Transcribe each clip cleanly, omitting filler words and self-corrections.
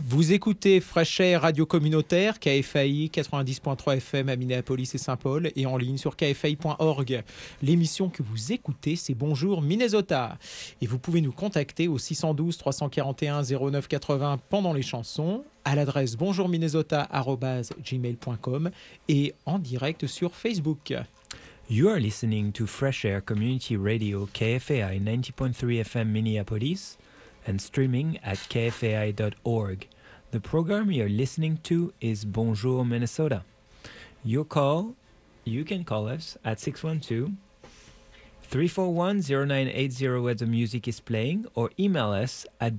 Vous écoutez Fresh Air Radio Communautaire, KFAI 90.3 FM à Minneapolis et Saint-Paul et en ligne sur kfai.org. L'émission que vous écoutez, c'est Bonjour Minnesota. Et vous pouvez nous contacter au 612 341 09 80 pendant les chansons, à l'adresse bonjourminnesota@gmail.com et en direct sur Facebook. You are listening to Fresh Air Community Radio KFAI 90.3 FM Minneapolis and streaming at kfai.org. The program you're listening to is Bonjour Minnesota. You can call us at 612-341-0980 where the music is playing, or email us at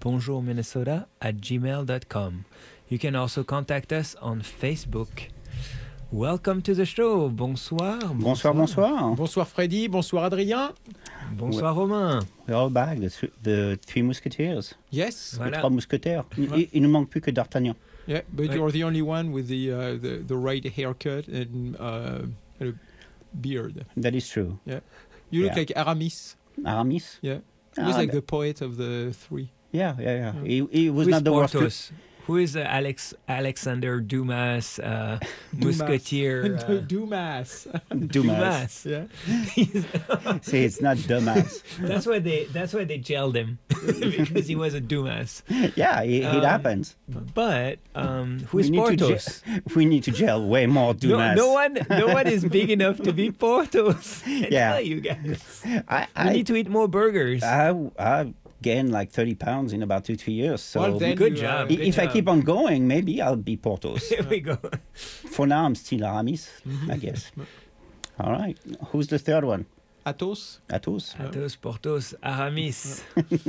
bonjourminnesota@gmail.com. You can also contact us on Facebook. Welcome to the show. Bonsoir. Bonsoir. Bonsoir Freddy, bonsoir Adrien. Bonsoir Romain. We're all back, the Three Musketeers. Yes. Les trois mousquetaires. Il ne manque plus que D'Artagnan. Yeah, but you're the only one with the right haircut and a beard. That is true. Yeah. You look like Aramis. Aramis? Yeah. He was like the poet of the three. Yeah. He was not the worst. Who is Alexander Dumas, Musketeer? Dumas. Dumas. Yeah. See, it's not Dumas. That's why they jailed him because he was a Dumas. Yeah, it happens. But who is Porthos? We need to jail way more Dumas. No one is big enough to be Porthos. I tell you guys. We need to eat more burgers. I gained like 30 pounds in about 2-3 years. So well, then good job. If I keep on going, maybe I'll be Porthos. Here we go. For now, I'm still Aramis, I guess. All right. Who's the third one? Athos. Athos, Porthos, Aramis.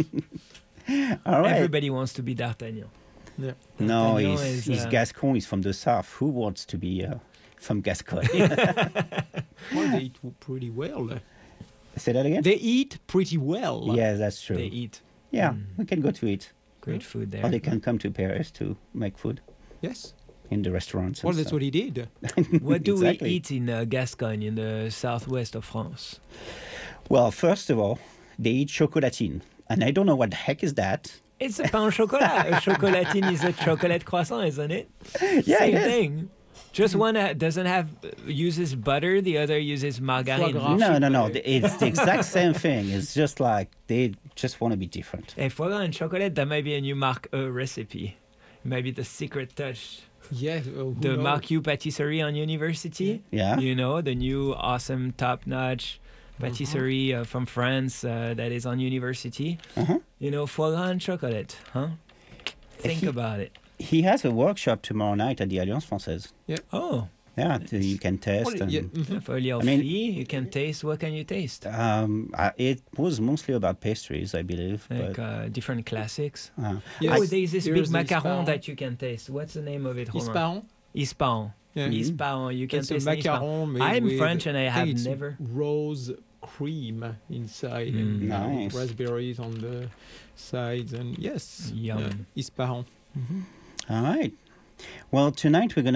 All right. Everybody wants to be D'Artagnan. Yeah. No, he's Gascon. He's from the south. Who wants to be from Gascony? Well, they eat pretty well. Say that again? They eat pretty well. Yeah, that's true. They eat. Yeah, we can go to eat. Great food there. Or they can come to Paris to make food. Yes. In the restaurants. Well, that's what he did. What do we eat in Gascogne, in the southwest of France? Well, first of all, they eat chocolatine. And I don't know what the heck is that. It's a pain au chocolat. A chocolatine is a chocolate croissant, isn't it? Yeah, Same thing. Just one uses butter, the other uses margarine. No. It's the exact same thing. It's just like they just want to be different. Et foie gras and chocolate, that might be a new Mark E recipe. Maybe the secret touch. Yeah. The Mark U patisserie on University. Yeah. You know, the new awesome top-notch patisserie from France that is on University. You know, foie gras and chocolate, huh? Think about it. He has a workshop tomorrow night at the Alliance Française. Yeah. Oh. Yeah, you can test. For a little fee, you can taste. What can you taste? It was mostly about pastries, I believe. Like different classics. Yes. Oh, there's this big macaron that you can taste. What's the name of it, Romain? Ispahan. Yeah. Ispahan. You can taste macaron. I'm French and I have never. Rose cream inside and nice. Raspberries on the sides and yes. Yum. Ispahan. All right. Well, tonight we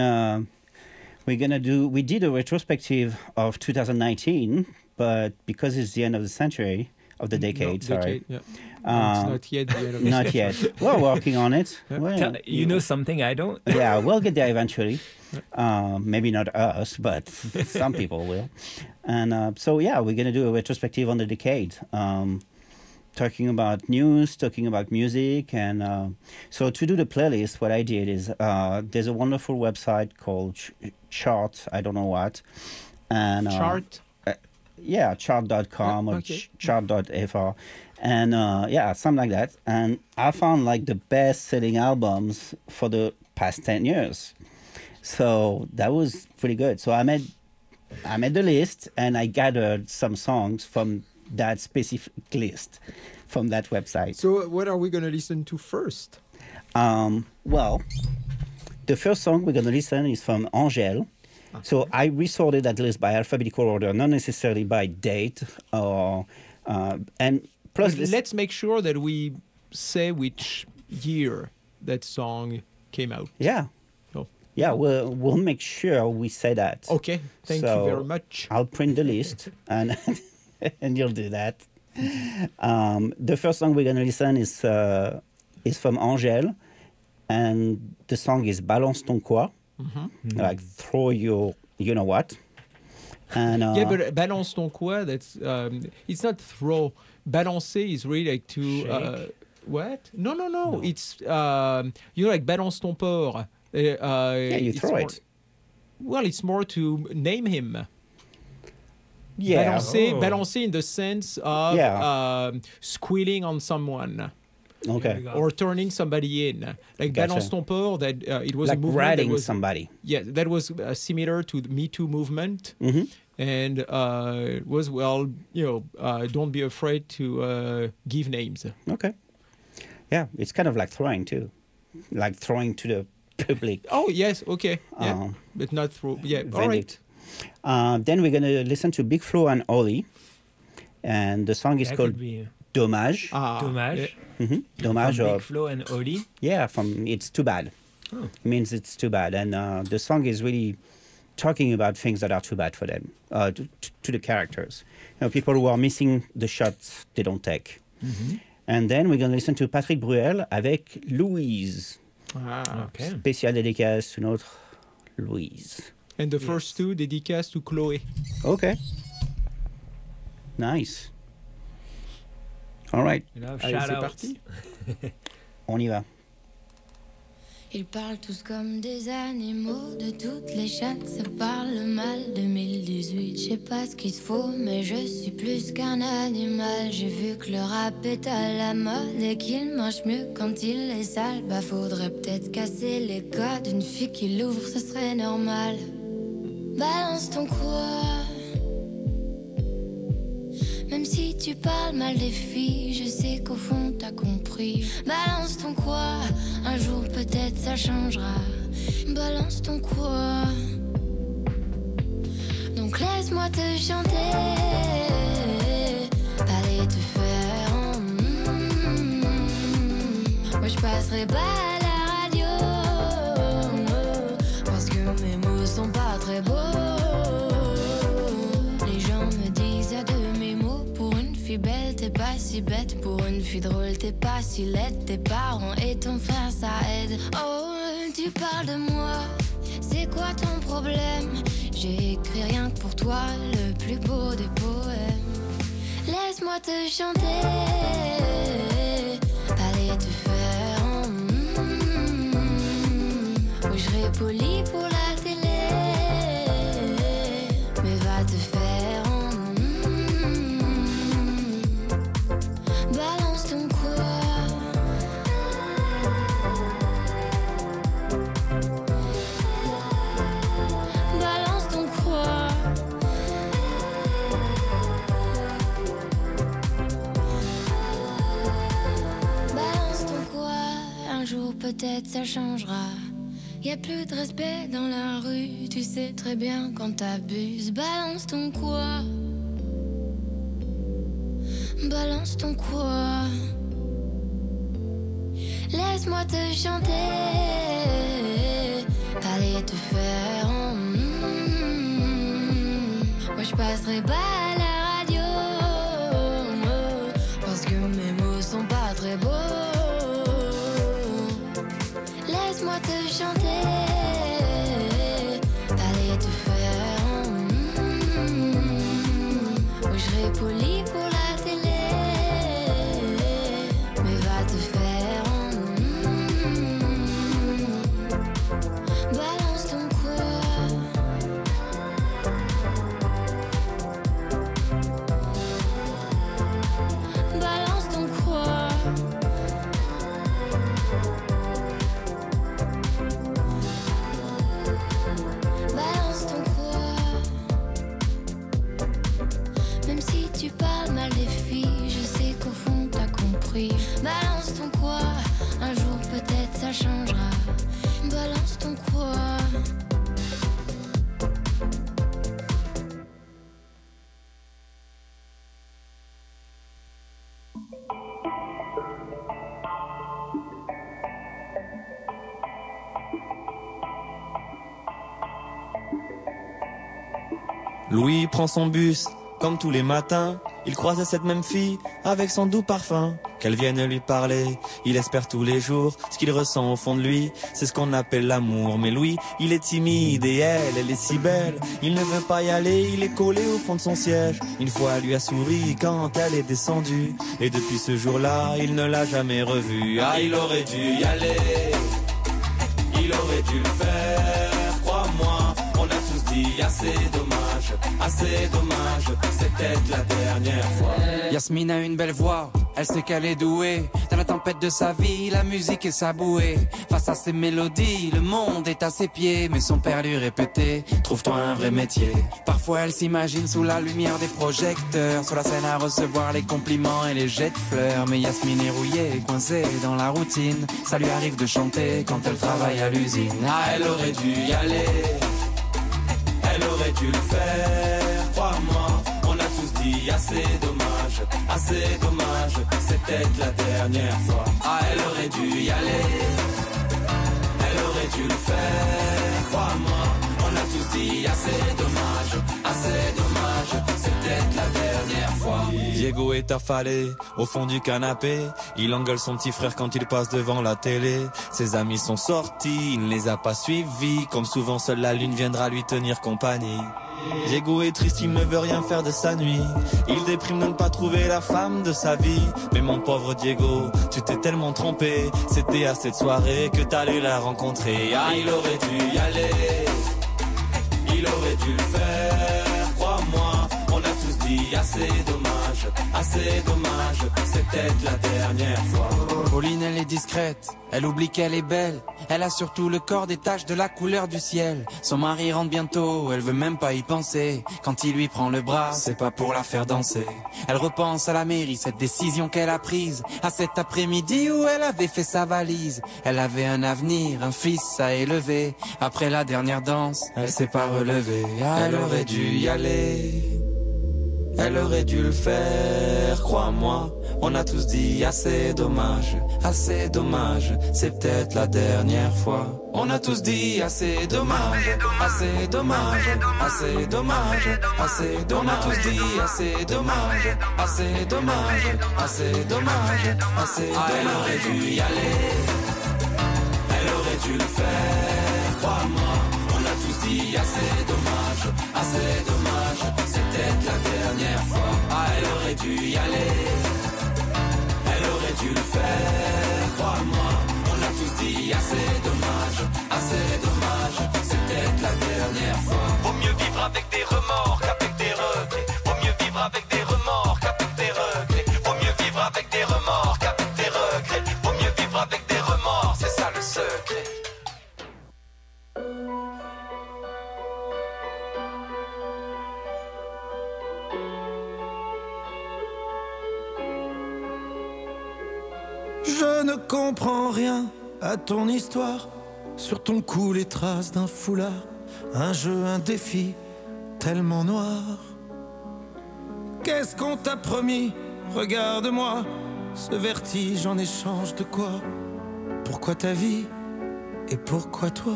did a retrospective of 2019, but because it's the end of the century, of the decade, sorry. Yeah. It's not yet the end of the Not century. yet. We're working on it. Yeah. Well, You know something I don't? Yeah, we'll get there eventually. Maybe not us, but some people will. And so, yeah, we're going to do a retrospective on the decade. Talking about news, talking about music. And so to do the playlist, what I did is there's a wonderful website called Chart, I don't know what. And Chart? Yeah, chart.com or chart.fr. And something like that. And I found like the best-selling albums for the past 10 years. So that was pretty good. So I made the list and I gathered some songs from that specific list from that website. So what are we going to listen to first? Well, the first song we're going to listen is from Angèle. So I resorted that list by alphabetical order, not necessarily by date or and plus. Let's make sure that we say which year that song came out. Yeah. Oh. Yeah, we'll make sure we say that. Okay, thank you very much. I'll print the list and and you'll do that. The first song we're gonna listen is from Angèle. and the song is Balance ton quoi, like throw your, you know what. And Yeah, but balance ton quoi, that's it's not throw. Balancer is really like to Shake? what? No. It's like balance ton porc. yeah, you throw it. Well, it's more to name him. Yeah. Balancer in the sense of Yeah. squealing on someone Okay. or turning somebody in. Like Gotcha. balance ton porc, that it was Like a movement ratting that was somebody. yeah, that was similar to the Me Too movement. And it was don't be afraid to give names. Okay. Yeah, it's kind of like throwing too, like throwing to the public. Oh yes, okay, yeah, but not through. Yeah, all right. Verdict. Then we're gonna listen to Big Flo and Oli, and the song is That called could be Dommage. Dommage. Dommage, From or Big Flo and Oli. yeah, from It's Too Bad. Oh. Means it's too bad, and the song is really talking about things that are too bad for them, to the characters. People who are missing the shots they don't take. And then we're going to listen to Patrick Bruel avec Louise. Okay. Spécial dédicace to notre Louise. And the first two dédicaces to Chloé. Okay. Nice. All right, You know, Allez, shout c'est out. parti. on y va. Ils parlent tous comme des animaux, de toutes les chattes, ça parle mal. 2018, je sais pas ce qu'il te faut, mais je suis plus qu'un animal. J'ai vu que le rap est à la mode et qu'il marche mieux quand il est sale. Bah faudrait peut-être casser les codes, une fille qui l'ouvre, ce serait normal. Balance ton quoi. Même si tu parles mal des filles, je sais qu'au fond t'as compris. Balance ton quoi, un jour peut-être ça changera. Balance ton quoi. Donc laisse-moi te chanter, aller te faire en Moi je passerai pas à la radio, parce que mes mots sont pas très beaux. Les gens me disent à de mes mots, pour une fille belle t'es pas si bête, pour une fille drôle t'es pas si laide. Tes parents et ton frère ça aide. Oh tu parles de moi, c'est quoi ton problème? J'ai écrit rien que pour toi le plus beau des poèmes. Laisse-moi te chanter, aller te faire en Oui je serai poli pour la télé, mais va te faire en Balance ton quoi. Balance ton quoi. Balance ton quoi. Un jour peut-être ça changera. Y a plus de respect dans la rue, tu sais très bien quand t'abuses. Balance ton quoi. Balance ton quoi. Laisse-moi te chanter, aller te faire en Moi je passerai pas à la radio, parce que mes mots sont pas très beaux. Laisse-moi te chanter, aller te faire en Oui je serai poli pour la télé, mais va te faire en Balance ton quoi. Balance ton quoi. Balance ton quoi. Même si tu parles mal des filles, je sais qu'au fond t'as compris. Balance ton quoi, un jour peut-être ça changera. Balance ton quoi. Louis prend son bus, comme tous les matins. il croisait cette même fille avec son doux parfum. Qu'elle vienne lui parler, il espère tous les jours. Ce qu'il ressent au fond de lui, c'est ce qu'on appelle l'amour. Mais lui, il est timide et elle est si belle. Il ne veut pas y aller, il est collé au fond de son siège. Une fois, elle lui a souri quand elle est descendue. Et depuis ce jour-là, il ne l'a jamais revue. Ah, il aurait dû y aller, il aurait dû le faire, crois-moi. On a tous dit assez dommage, c'est peut-être la dernière fois. Yasmine a une belle voix, elle sait qu'elle est douée. Dans la tempête de sa vie, la musique est sa bouée. Face à ses mélodies, le monde est à ses pieds. Mais son père lui répétait, trouve-toi un vrai métier. Parfois elle s'imagine sous la lumière des projecteurs, sur la scène à recevoir les compliments et les jets de fleurs. Mais Yasmine est rouillée, coincée dans la routine. Ça lui arrive de chanter quand elle travaille à l'usine. Ah, elle aurait dû y aller, elle aurait dû le faire, crois-moi. On a tous dit assez dommage, c'est peut-être la dernière fois. Ah, elle aurait dû y aller, elle aurait dû le faire, crois-moi. On a tous dit assez dommage, c'est peut-être la dernière fois. Diego est affalé au fond du canapé. Il engueule son petit frère quand il passe devant la télé. Ses amis sont sortis, il ne les a pas suivis. Comme souvent, seule la lune viendra lui tenir compagnie. Diego est triste, il ne veut rien faire de sa nuit. Il déprime de ne pas trouver la femme de sa vie. Mais mon pauvre Diego, tu t'es tellement trompé. C'était à cette soirée que t'allais la rencontrer. Ah, il aurait dû y aller, il aurait dû le faire, crois-moi. On a tous dit assez dommage, c'est peut-être la dernière fois. Pauline, elle est discrète, elle oublie qu'elle est belle. Elle a surtout le corps des taches de la couleur du ciel. Son mari rentre bientôt, elle veut même pas y penser. Quand il lui prend le bras, c'est pas pour la faire danser. Elle repense à la mairie, cette décision qu'elle a prise. À cet après-midi où elle avait fait sa valise. Elle avait un avenir, un fils à élever. Après la dernière danse, elle s'est pas relevée. Elle aurait dû y aller, elle aurait dû le faire, crois-moi. On a tous dit assez dommage, c'est peut-être la dernière fois. On a tous dit assez dommage. On a tous dit assez dommage. Elle aurait dû y aller, elle aurait dû le faire, crois-moi. On a tous dit assez dommage, c'est peut-être la dernière fois. Ah, elle aurait dû y aller, elle aurait dû le faire, crois-moi. On a tous dit assez dommage, c'est peut-être la dernière fois. Vaut mieux vivre avec des remords qu'avec des regrets. Vaut mieux vivre avec des remords qu'avec des regrets. Vaut mieux vivre avec des remords qu'avec des regrets. Vaut mieux vivre avec des remords, c'est ça le secret. Je ne comprends rien à ton histoire. Sur ton cou les traces d'un foulard. Un jeu, un défi, tellement noir. Qu'est-ce qu'on t'a promis? Regarde-moi. Ce vertige en échange de quoi? Pourquoi ta vie et pourquoi toi?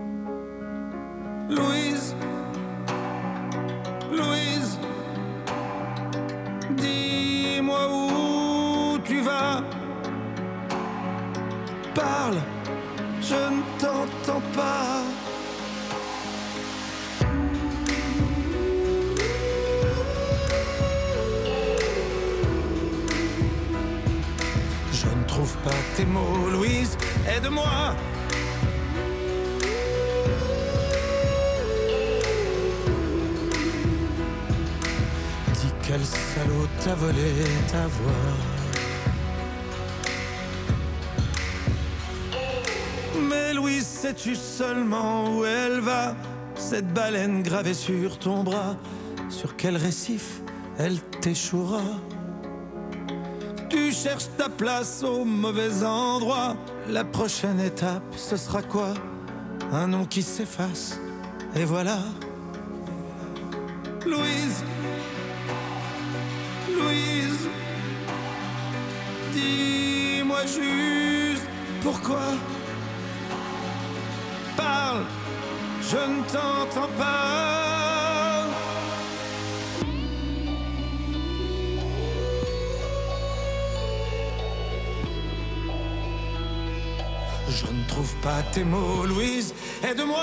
Louise, Louise, dis-moi où tu vas. Parle, je ne t'entends pas. Je ne trouve pas tes mots, Louise, aide-moi. Dis quel salaud t'a volé ta voix. Mais Louise, sais-tu seulement où elle va? Cette baleine gravée sur ton bras, sur quel récif elle t'échouera? Tu cherches ta place au mauvais endroit. La prochaine étape, ce sera quoi? Un nom qui s'efface, et voilà. Louise, Louise, dis-moi juste pourquoi. Parle, je ne t'entends pas. ne trouve pas tes mots, Louise, aide-moi.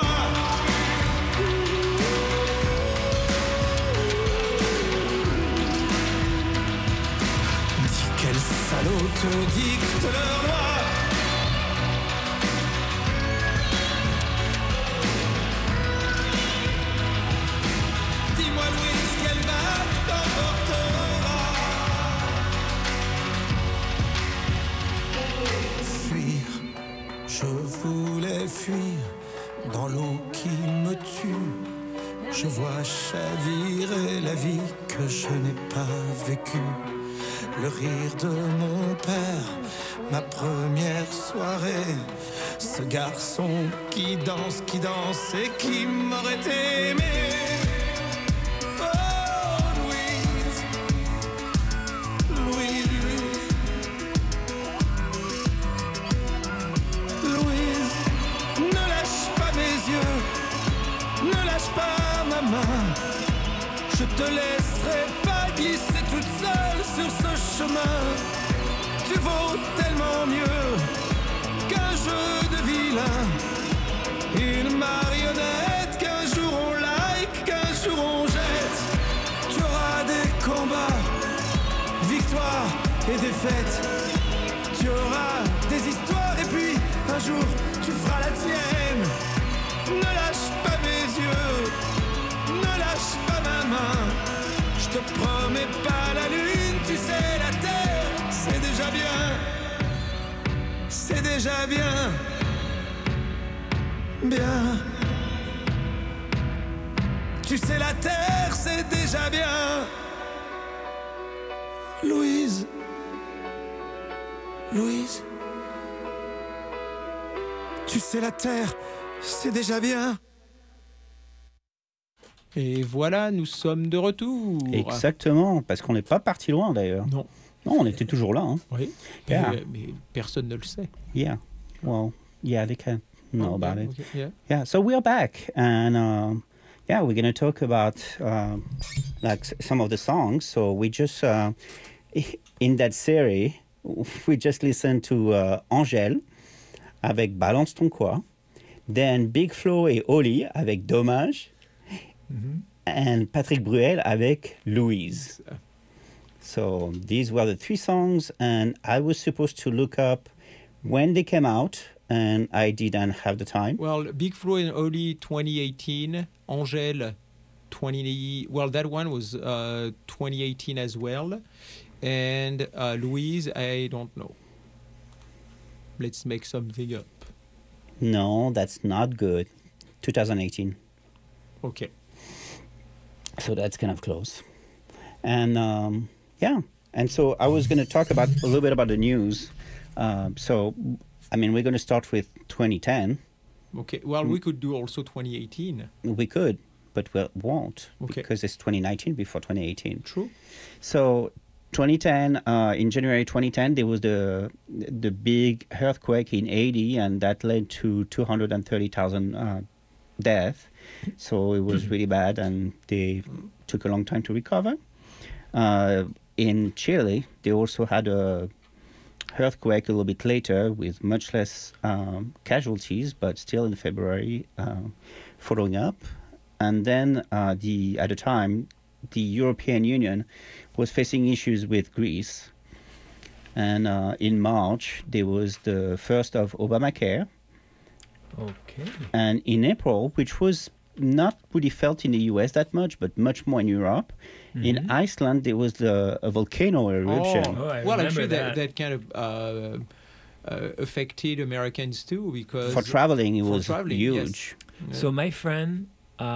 Dis quel salaud te dicte leur loi. Dis-moi, Louise, quelle vague t'emportera. Fuir, je voulais fuir dans l'eau qui me tue. Je vois chavirer la vie que je n'ai pas vécue. Le rire de mon père, ma première soirée. Ce garçon qui danse et qui m'aurait aimé. Oh Louise, Louise, Louise, ne lâche pas mes yeux, ne lâche pas ma main. Je te laisserai pas glisser toute seule sur ce chemin. Tu vaux tellement mieux qu'un jeu de vilain, une marionnette qu'un jour on like, qu'un jour on jette. Tu auras des combats, victoires et défaites. Tu auras des histoires et puis un jour tu feras la tienne. Ne lâche pas mes yeux, ne lâche pas ma main. Je te promets pas la lune, tu sais la terre, c'est déjà bien. C'est déjà bien. Bien. Tu sais la terre, c'est déjà bien. Louise. Louise. Tu sais la terre, c'est déjà bien. Et voilà, nous sommes de retour. Exactement, parce qu'on n'est pas parti loin d'ailleurs. Non. Non, on était toujours là. Hein. Oui, Yeah. mais personne ne le sait. Yeah. Well, yeah, they can know about it. Okay, yeah. Yeah, so we're back, and yeah, we're going to talk about like some of the songs. So we just in that series, we just listened to Angèle avec Balance ton quoi, then Big Flo et Oli avec Dommage, and Patrick Bruel avec Louise. So these were the three songs, and I was supposed to look up when they came out, and I didn't have the time. Well, Big Flo and Oli 2018, Angèle 20. Well, that one was 2018 as well, and Louise, I don't know. Let's make something up. No, that's not good. 2018. Okay. So that's kind of close. And yeah, and so I was going to talk about a little bit about the news. So, I mean, we're going to start with 2010. Okay. Well, we could do also 2018. We could, but we won't, Okay. because it's 2019 before 2018. True. So 2010, in January 2010, there was the big earthquake in Haiti, and that led to 230,000 deaths. So it was really bad, and they took a long time to recover. In Chile, they also had a earthquake a little bit later with much less casualties, but still in February, following up. And then at the time, the European Union was facing issues with Greece. And in March, there was the first of Obamacare. Okay. And in April, which was not really felt in the US that much, but much more in Europe, in Iceland, there was a volcano eruption. Oh, I well, remember actually, that. that kind of affected Americans too, because For traveling, it for was traveling, huge. yes. So my friend,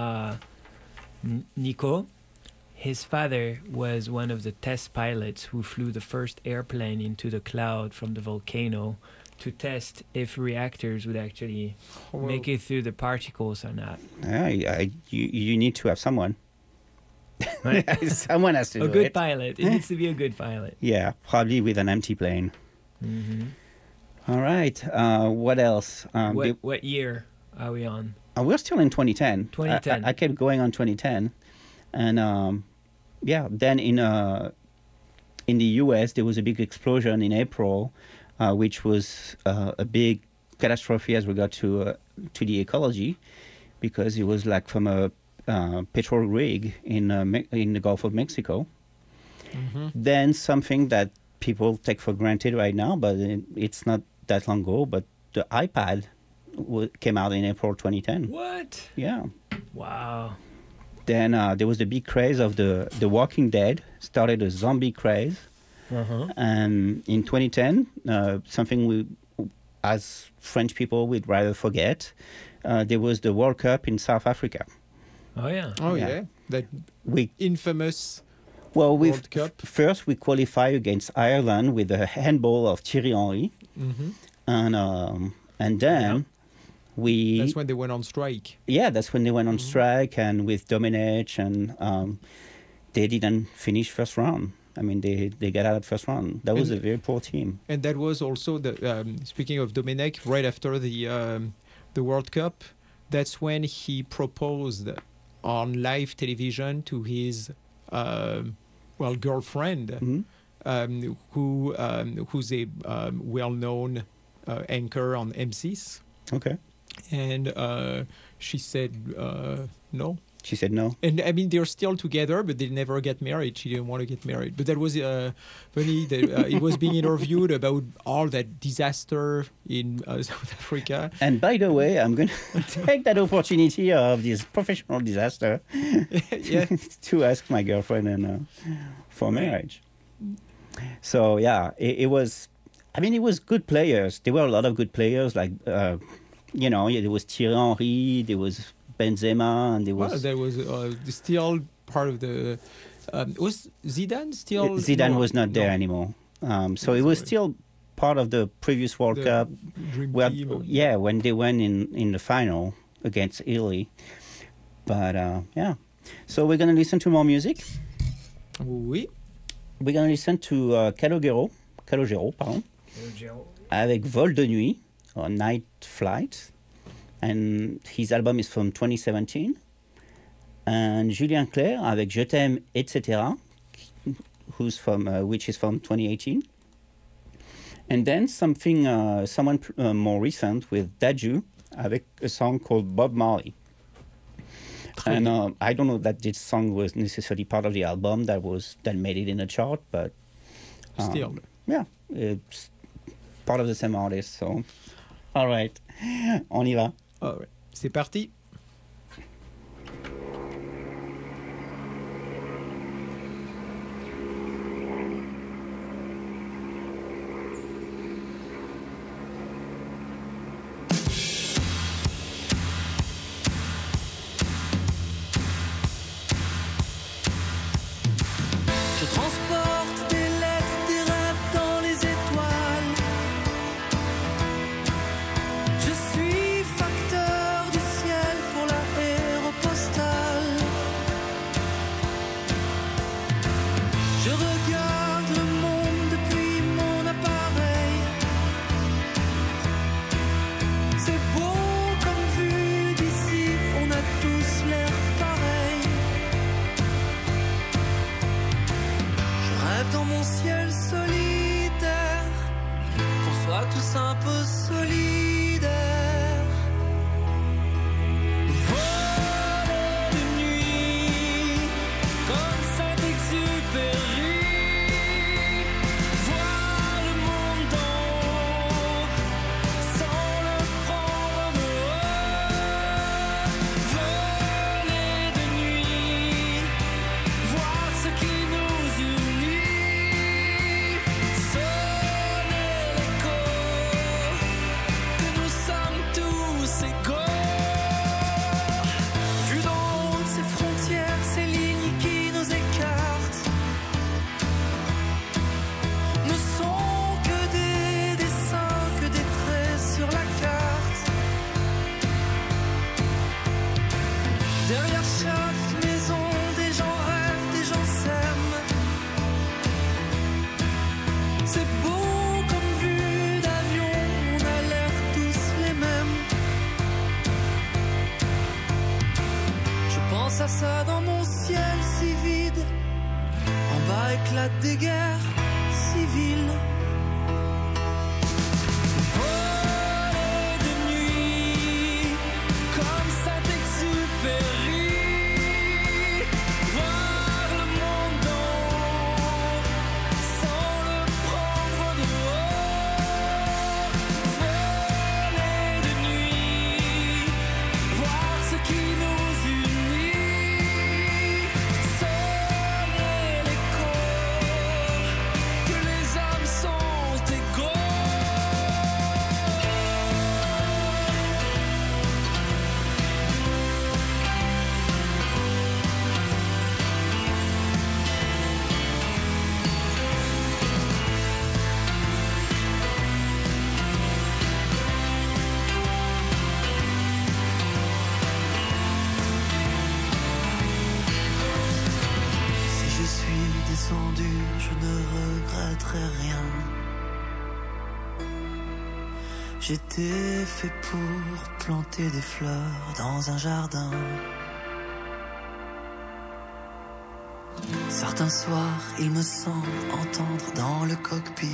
Nico, his father was one of the test pilots who flew the first airplane into the cloud from the volcano to test if reactors would actually make it through the particles or not. Yeah, you need to have someone. Right? Someone has to A do good it. pilot. It needs to be a good pilot. Yeah, probably with an empty plane. All right. What else? What year are we on? We're still in 2010. 2010. I kept going on 2010, and yeah. Then in the U.S. there was a big explosion in April, which was a big catastrophe as regard to the ecology, because it was like from a petrol rig in the Gulf of Mexico. Mm-hmm. Then something that people take for granted right now, but it's not that long ago, but the iPad came out in April 2010. What? Yeah. Wow. Then there was the big craze of the Walking Dead, started a zombie craze. Uh-huh. And in 2010, something we, as French people, we'd rather forget, there was the World Cup in South Africa. Oh, yeah. Oh, Yeah. yeah. That We infamous World Cup. First, we qualify against Ireland with a handball of Thierry Henry. Mm-hmm. And then we... That's when they went on strike. Yeah, that's when they went on strike, and with Domenech, and they didn't finish first round. I mean, they got out of first round. That was a very poor team. And that was also the speaking of Domenech, right after the World Cup. That's when he proposed on live television to his girlfriend, Mhm. who's a well-known anchor on M6, Okay. and she said no. She said no. And I mean, they're still together, but they never get married. She didn't want to get married. But that was funny. That he was being interviewed about all that disaster in South Africa. And by the way, I'm going to take that opportunity of this professional disaster Yeah. to ask my girlfriend for marriage. So, yeah, it was... I mean, it was good players. There were a lot of good players. Like, there was Thierry Henry, there was Benzema, and there was... Well, there was still part of the... was Zidane still... Zidane no, was not there no. anymore. So it was still part of the previous World The Cup. Dream Where, team. yeah, when they went in the final against Italy. But, yeah. So we're going to listen to more music. Oui. We're going to listen to Calogero, pardon, avec Vol de Nuit, or Night Flight. And his album is from 2017. And Julien Clerc avec Je t'aime, etc., which is from 2018. And then someone more recent with Dadju avec a song called Bob Marley. And I don't know that this song was necessarily part of the album that made it in the chart, but Still. yeah, it's part of the same artist. So, all right, on y va. All right. C'est parti. Je transporte des lettres, des rêves dans les étoiles. Je suis facteur du ciel pour l'aéropostale. Je regarde le monde depuis mon appareil. C'est beau comme vue d'ici, on a tous l'air pareil. Je rêve dans mon ciel solitaire, qu'on soit tous un peu solidaires. Voler de nuit, comme Saint-Exupéry, voir le monde d'en haut, sans le prendre de haut. Voler de nuit, voir ce qui nous unit, sonner l'écho, que nous sommes tous égaux. Vu d'en haut de ces frontières, ces lignes qui nous écartent, ne sont que des dessins, que des traits sur la carte. Derrière chaque maison, des gens rêvent, des gens s'aiment. C'est beau comme vue d'avion, on a l'air tous les mêmes. Je pense à ça dans mon ciel si vide. En bas éclatent des guerres civiles. Voler sont durs, je ne regretterai rien. J'étais fait pour planter des fleurs dans un jardin. Certains soirs, il me semble entendre dans le cockpit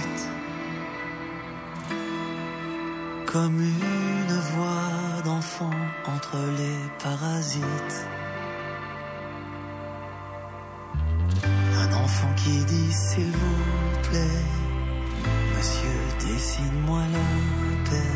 comme une voix d'enfant entre les parasites. Un enfant qui dit s'il vous plaît, monsieur, dessine-moi la paix.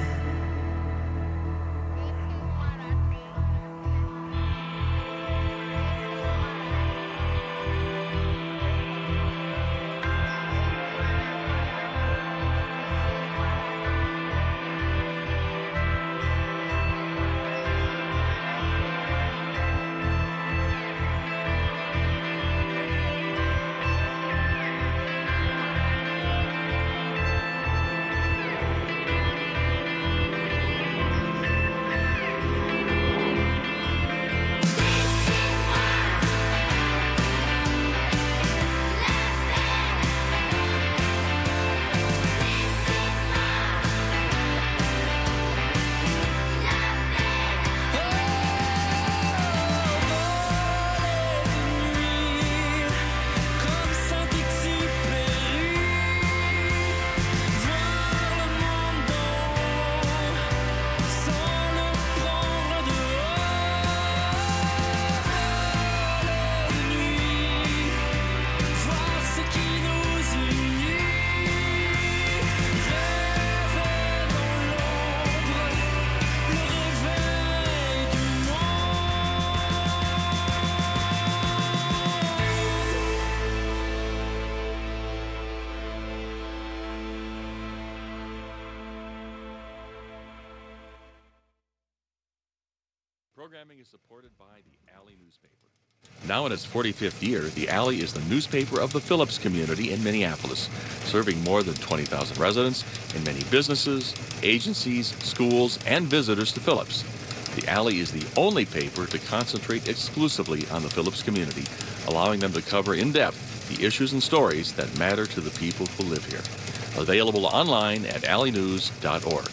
Programming is supported by the Alley newspaper. Now in its 45th year, the Alley is the newspaper of the Phillips community in Minneapolis, serving more than 20,000 residents and many businesses, agencies, schools, and visitors to Phillips. The Alley is the only paper to concentrate exclusively on the Phillips community, allowing them to cover in depth the issues and stories that matter to the people who live here. Available online at alleynews.org.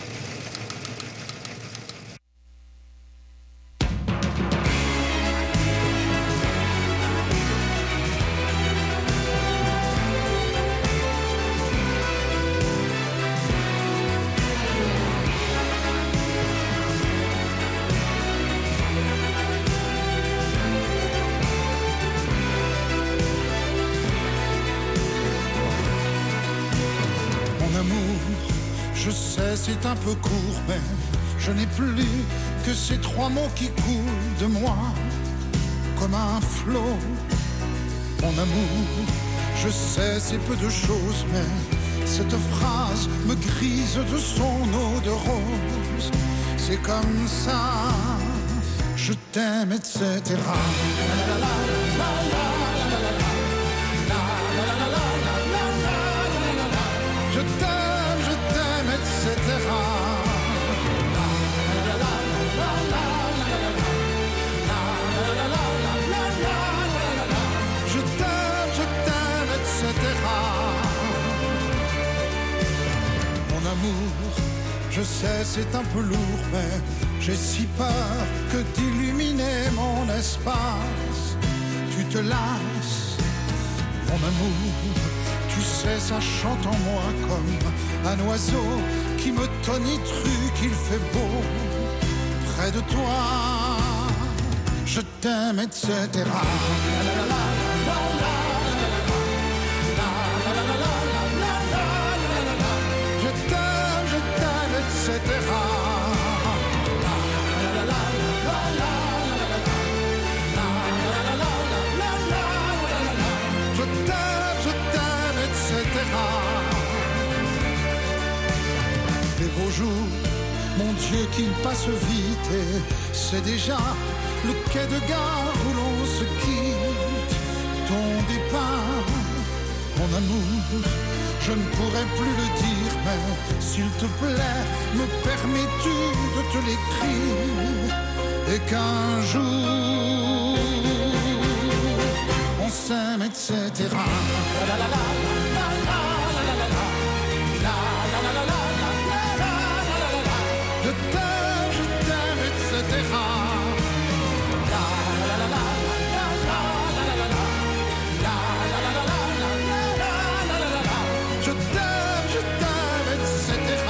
C'est un peu court, mais je n'ai plus que ces trois mots qui coulent de moi comme un flot. Mon amour, je sais c'est peu de choses, mais cette phrase me grise de son eau de rose. C'est comme ça, je t'aime, etc. Je t'aime, etc. Je t'aime, etc. Mon amour, je sais c'est un peu lourd, mais j'ai si peur que d'illuminer mon espace. Tu te lasses, mon amour. Tu sais, ça chante en moi comme un oiseau qui me tonitruque qu'il fait beau près de toi. Je t'aime, etc. Je t'aime, etc. Les beaux jours, mon Dieu, qu'ils passent vite, et c'est déjà le quai de gare où l'on se quitte. Ton départ, mon amour, je ne pourrais plus le dire, mais s'il te plaît, me permets-tu de te l'écrire, et qu'un jour on t'aime, etc. Je t'aime, etc. Je t'aime, etc.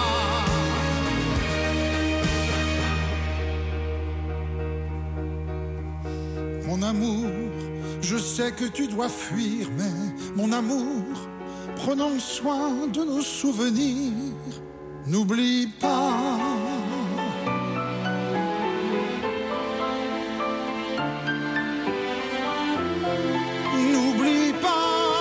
Mon amour, je sais que tu dois fuir, mais mon amour, prenons soin de nos souvenirs. N'oublie pas. N'oublie pas.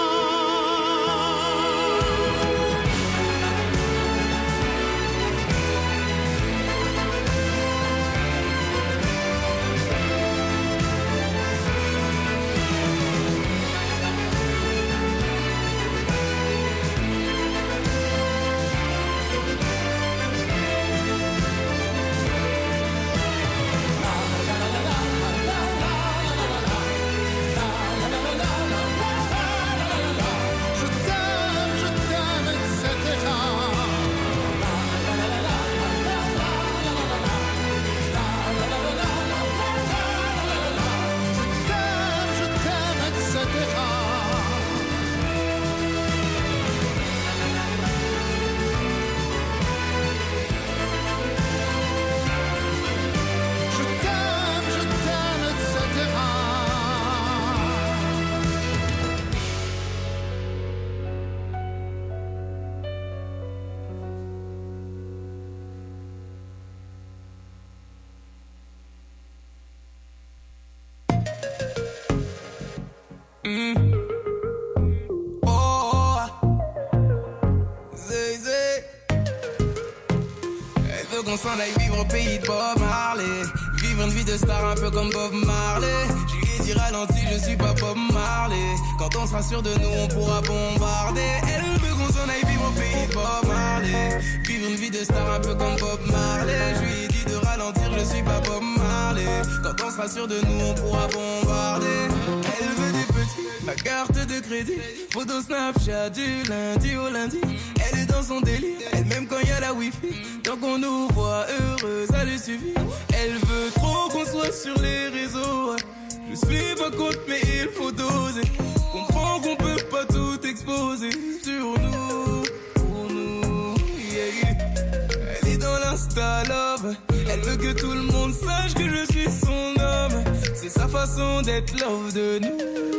qu'on s'en aille vivre au pays de Bob Marley. Vivre une vie de star un peu comme Bob Marley. Je lui ai dit ralenti, je suis pas Bob Marley. Quand on sera sûr de nous, on pourra bombarder. Elle veut qu'on s'en aille vivre au pays de Bob Marley. Vivre une vie de star un peu comme Bob Marley. Je lui ai dit de ralentir, je suis pas Bob Marley. Quand on sera sûr de nous, on pourra bombarder. Elle veut des petits, ma carte de crédit. Photo Snapchat du lundi au lundi. Elle est dans son délire, elle même quand il y a la wifi. Tant qu'on nous voit heureux, ça lui suffit. Elle veut trop qu'on soit sur les réseaux. Je suis pas contre mais il faut doser. Comprends qu'on peut pas tout exposer sur nous, pour nous, yeah, yeah. Elle est dans l'insta love. Elle veut que tout le monde sache que je suis son homme. C'est sa façon d'être love de nous.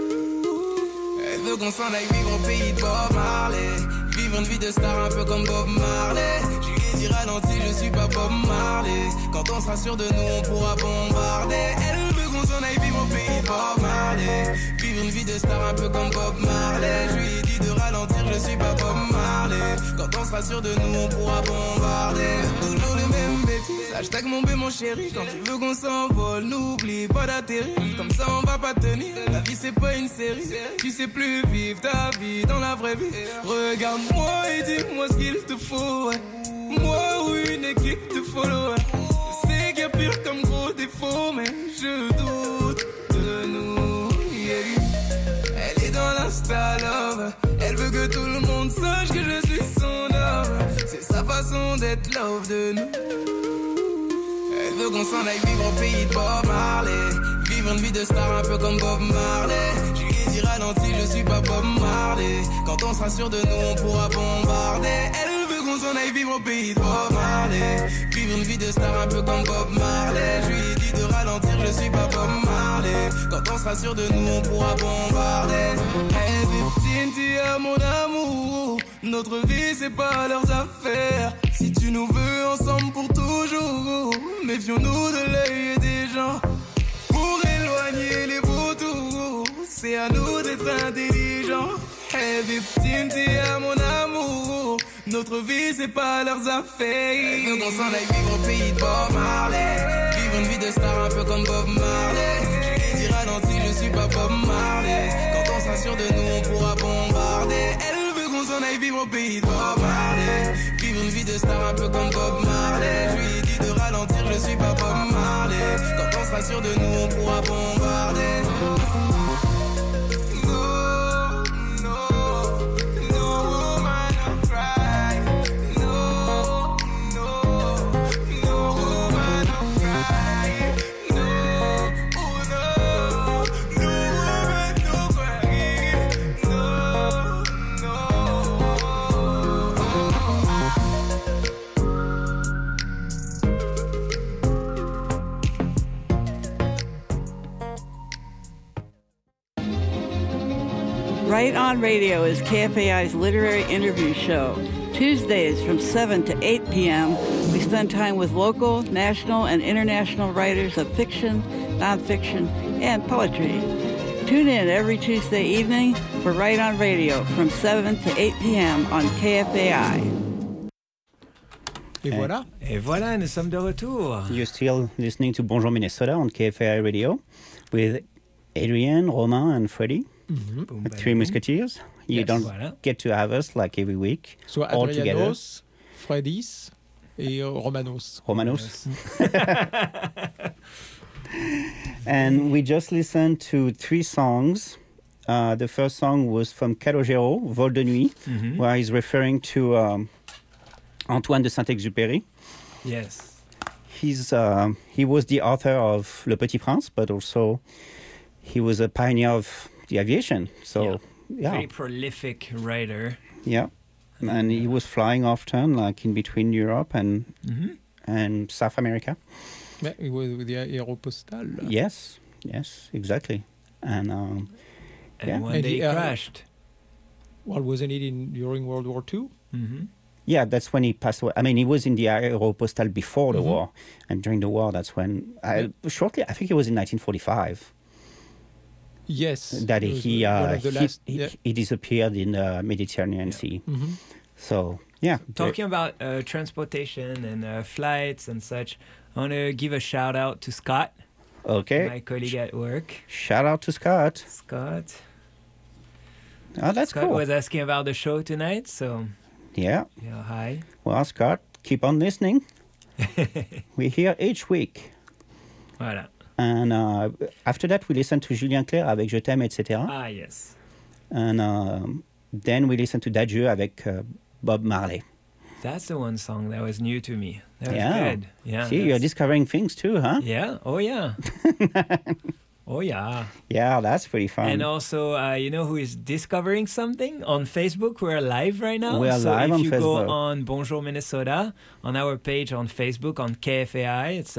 Elle veut qu'on s'en aille vivre au pays de Bob Marley. Vivre une vie de star un peu comme Bob Marley. Je lui ai dit ralenti, je suis pas Bob Marley. Quand on sera sûr de nous, on pourra bombarder. Elle veut qu'on s'en aille vivre au pays de Bob Marley. Vivre une vie de star un peu comme Bob Marley. Je lui ai dit de ralentir, je suis pas Bob Marley. Quand on sera sûr de nous, on pourra bombarder. Toujours les mêmes bêtises. Hashtag mon bé mon chéri. Quand tu veux qu'on s'envole, n'oublie pas d'atterrir. Comme ça on va pas tenir. La vie c'est pas une série. Tu sais plus vivre ta vie dans la vraie vie. Regarde-moi et dis-moi ce qu'il te faut. Moi ou une équipe de follow. Je sais qu'il y a pire comme gros défaut, mais je doute de nous, yeah. Elle est dans l'insta love. Elle veut que tout le monde sache que je suis son homme. C'est sa façon d'être love de nous. Elle veut qu'on s'en aille vivre au pays de Bob Marley. Vivre une vie de star un peu comme Bob Marley. Je lui ai dit ralenti, je suis pas Bob Marley. Quand on sera sûr de nous, on pourra bombarder. Elle veut qu'on s'en aille vivre au pays de Bob Marley. Vivre une vie de star un peu comme Bob Marley. Je lui ai dit de ralentir, je suis pas Bob Marley. Quand on sera sûr de nous, on pourra bombarder. Hey, Virginie, à mon amour. Notre vie, c'est pas leurs affaires. Si tu nous veux ensemble pour toujours, méfions-nous de l'œil des gens. Pour éloigner les vautours, c'est à nous d'être intelligents. Hey, Virginie, à mon amour. Notre vie, c'est pas leurs affaires. Elle veut qu'on s'en aille vivre au pays de Bob Marley. Vivre une vie de star un peu comme Bob Marley. Je lui ai dit ralenti, je suis pas Bob Marley. Quand on sera sûr de nous, on pourra bombarder. Elle veut qu'on s'en aille vivre au pays de Bob Marley. Vivre une vie de star un peu comme Bob Marley. Je lui ai dit de ralentir, je suis pas Bob Marley. Quand on sera sûr de nous, on pourra bombarder. Oh. Right On Radio is KFAI's literary interview show. Tuesdays from 7 to 8 p.m., we spend time with local, national, and international writers of fiction, nonfiction, and poetry. Tune in every Tuesday evening for Right On Radio from 7 to 8 p.m. on KFAI. Et voilà. Et voilà, nous sommes de retour. You're still listening to Bonjour Minnesota on KFAI Radio with Adrian, Romain, and Freddie. Mm-hmm. Three Musketeers. You Yes. don't Voilà. get to have us like every week. So all together. Adrianos, Fredis et Romanos. Romanos. And we just listened to 3 songs. The first song was from Calogero, Vol de Nuit, Mhm. where he's referring to Antoine de Saint-Exupéry. Yes. He was the author of Le Petit Prince, but also he was a pioneer of the aviation. So, yeah. Very prolific writer. Yeah. And he was flying often, like in between Europe and Mhm. and South America. Yeah, it was with the Aeropostale. Yes, exactly. And And yeah. one And day he, he crashed. Well, wasn't it during World War II? Mm-hmm. Yeah, that's when he passed away. I mean, he was in the Aeropostale before the Mhm. war, and during the war, that's when shortly. I think it was in 1945 Yes. that it was he one of the last. he disappeared in the Mediterranean Sea. Mhm. So yeah, Talking about transportation and flights and such, I want to give a shout out to Scott, okay. my colleague at work. Shout out to Scott. Scott. Oh, that's Scott cool. was asking about the show tonight, so Yeah. hi. Well, Scott, keep on listening. We're here each week. Voilà. And after that, we listened to Julien Clerc avec Je t'aime, etc. Ah, yes. And then we listened to D'Adieu avec Bob Marley. That's the one song that was new to me. That was Yeah. good. Yeah. See, you're that's- discovering things too, huh? Yeah. Oh, yeah. Oh, yeah. Yeah, that's pretty fun. And also, you know who is discovering something? On Facebook, we're live right now. We are so live if on you Facebook. go on Bonjour Minnesota, on our page on Facebook, on KFAI, it's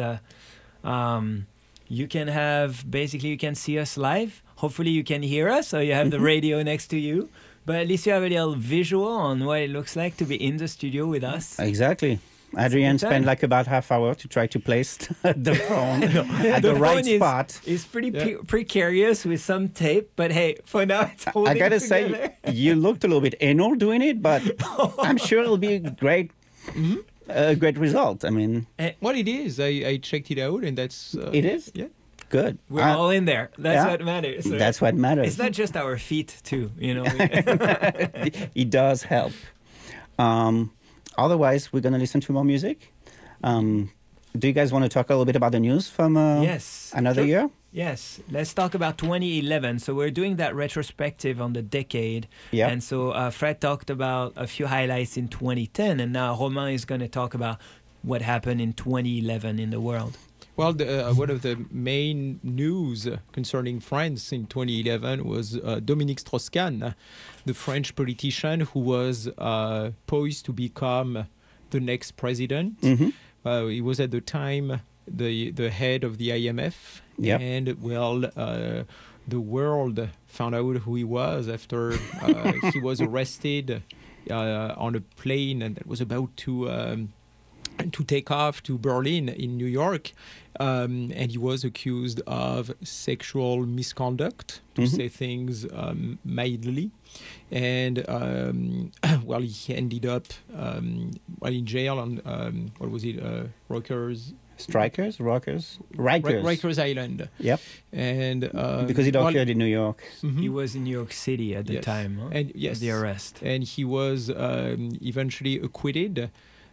you can have, basically, you can see us live. Hopefully you can hear us, so you have the radio next to you. But at least you have a little visual on what it looks like to be in the studio with us. Exactly. Adrian It's a good spent time. like about half hour to try to place the phone at the phone right is- spot. It's pretty precarious with some tape, but hey, for now it's holding I gotta together. say, you looked a little bit anal doing it, but I'm sure it'll be a great result. I mean, Well, it is. I checked it out, and that's. it is Yeah. good. We're all in there. That's yeah. what matters. right? That's what matters. It's not just our feet, too. You know. It does help. Otherwise, we're gonna listen to more music. Do you guys want to talk a little bit about the news from Yes. another Sure. year? Yes, let's talk about 2011. So we're doing that retrospective on the decade. Yeah. And so Fred talked about a few highlights in 2010, and now Romain is going to talk about what happened in 2011 in the world. Well, one of the main news concerning France in 2011 was Dominique Strauss-Kahn, the French politician who was poised to become the next president. Mm-hmm. He was at the time the head of the IMF. Yep. And, well, the world found out who he was after he was arrested on a plane and that was about to take off to Berlin in New York. And he was accused of sexual misconduct, to say things mildly. And, well, he ended up in jail on, what was it, Rikers Island. Yep. And because it occurred in New York. He was in New York City at the Yes. time, huh? And yes, of the arrest. and he was eventually acquitted.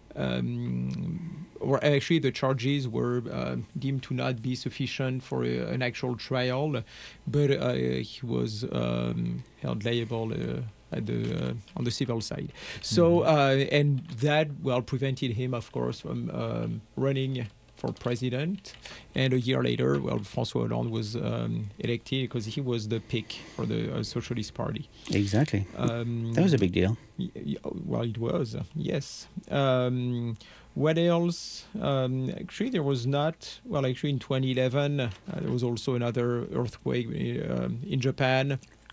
Or actually, the charges were deemed to not be sufficient for an actual trial, but he was held liable on the civil side. So, and that prevented him, of course, from running for president. And a year later, François Hollande was elected because he was the pick for the Socialist Party. Exactly. That was a big deal. Well, it was, yes. What else? Actually, there was not... Well, actually, in 2011, there was also another earthquake in Japan.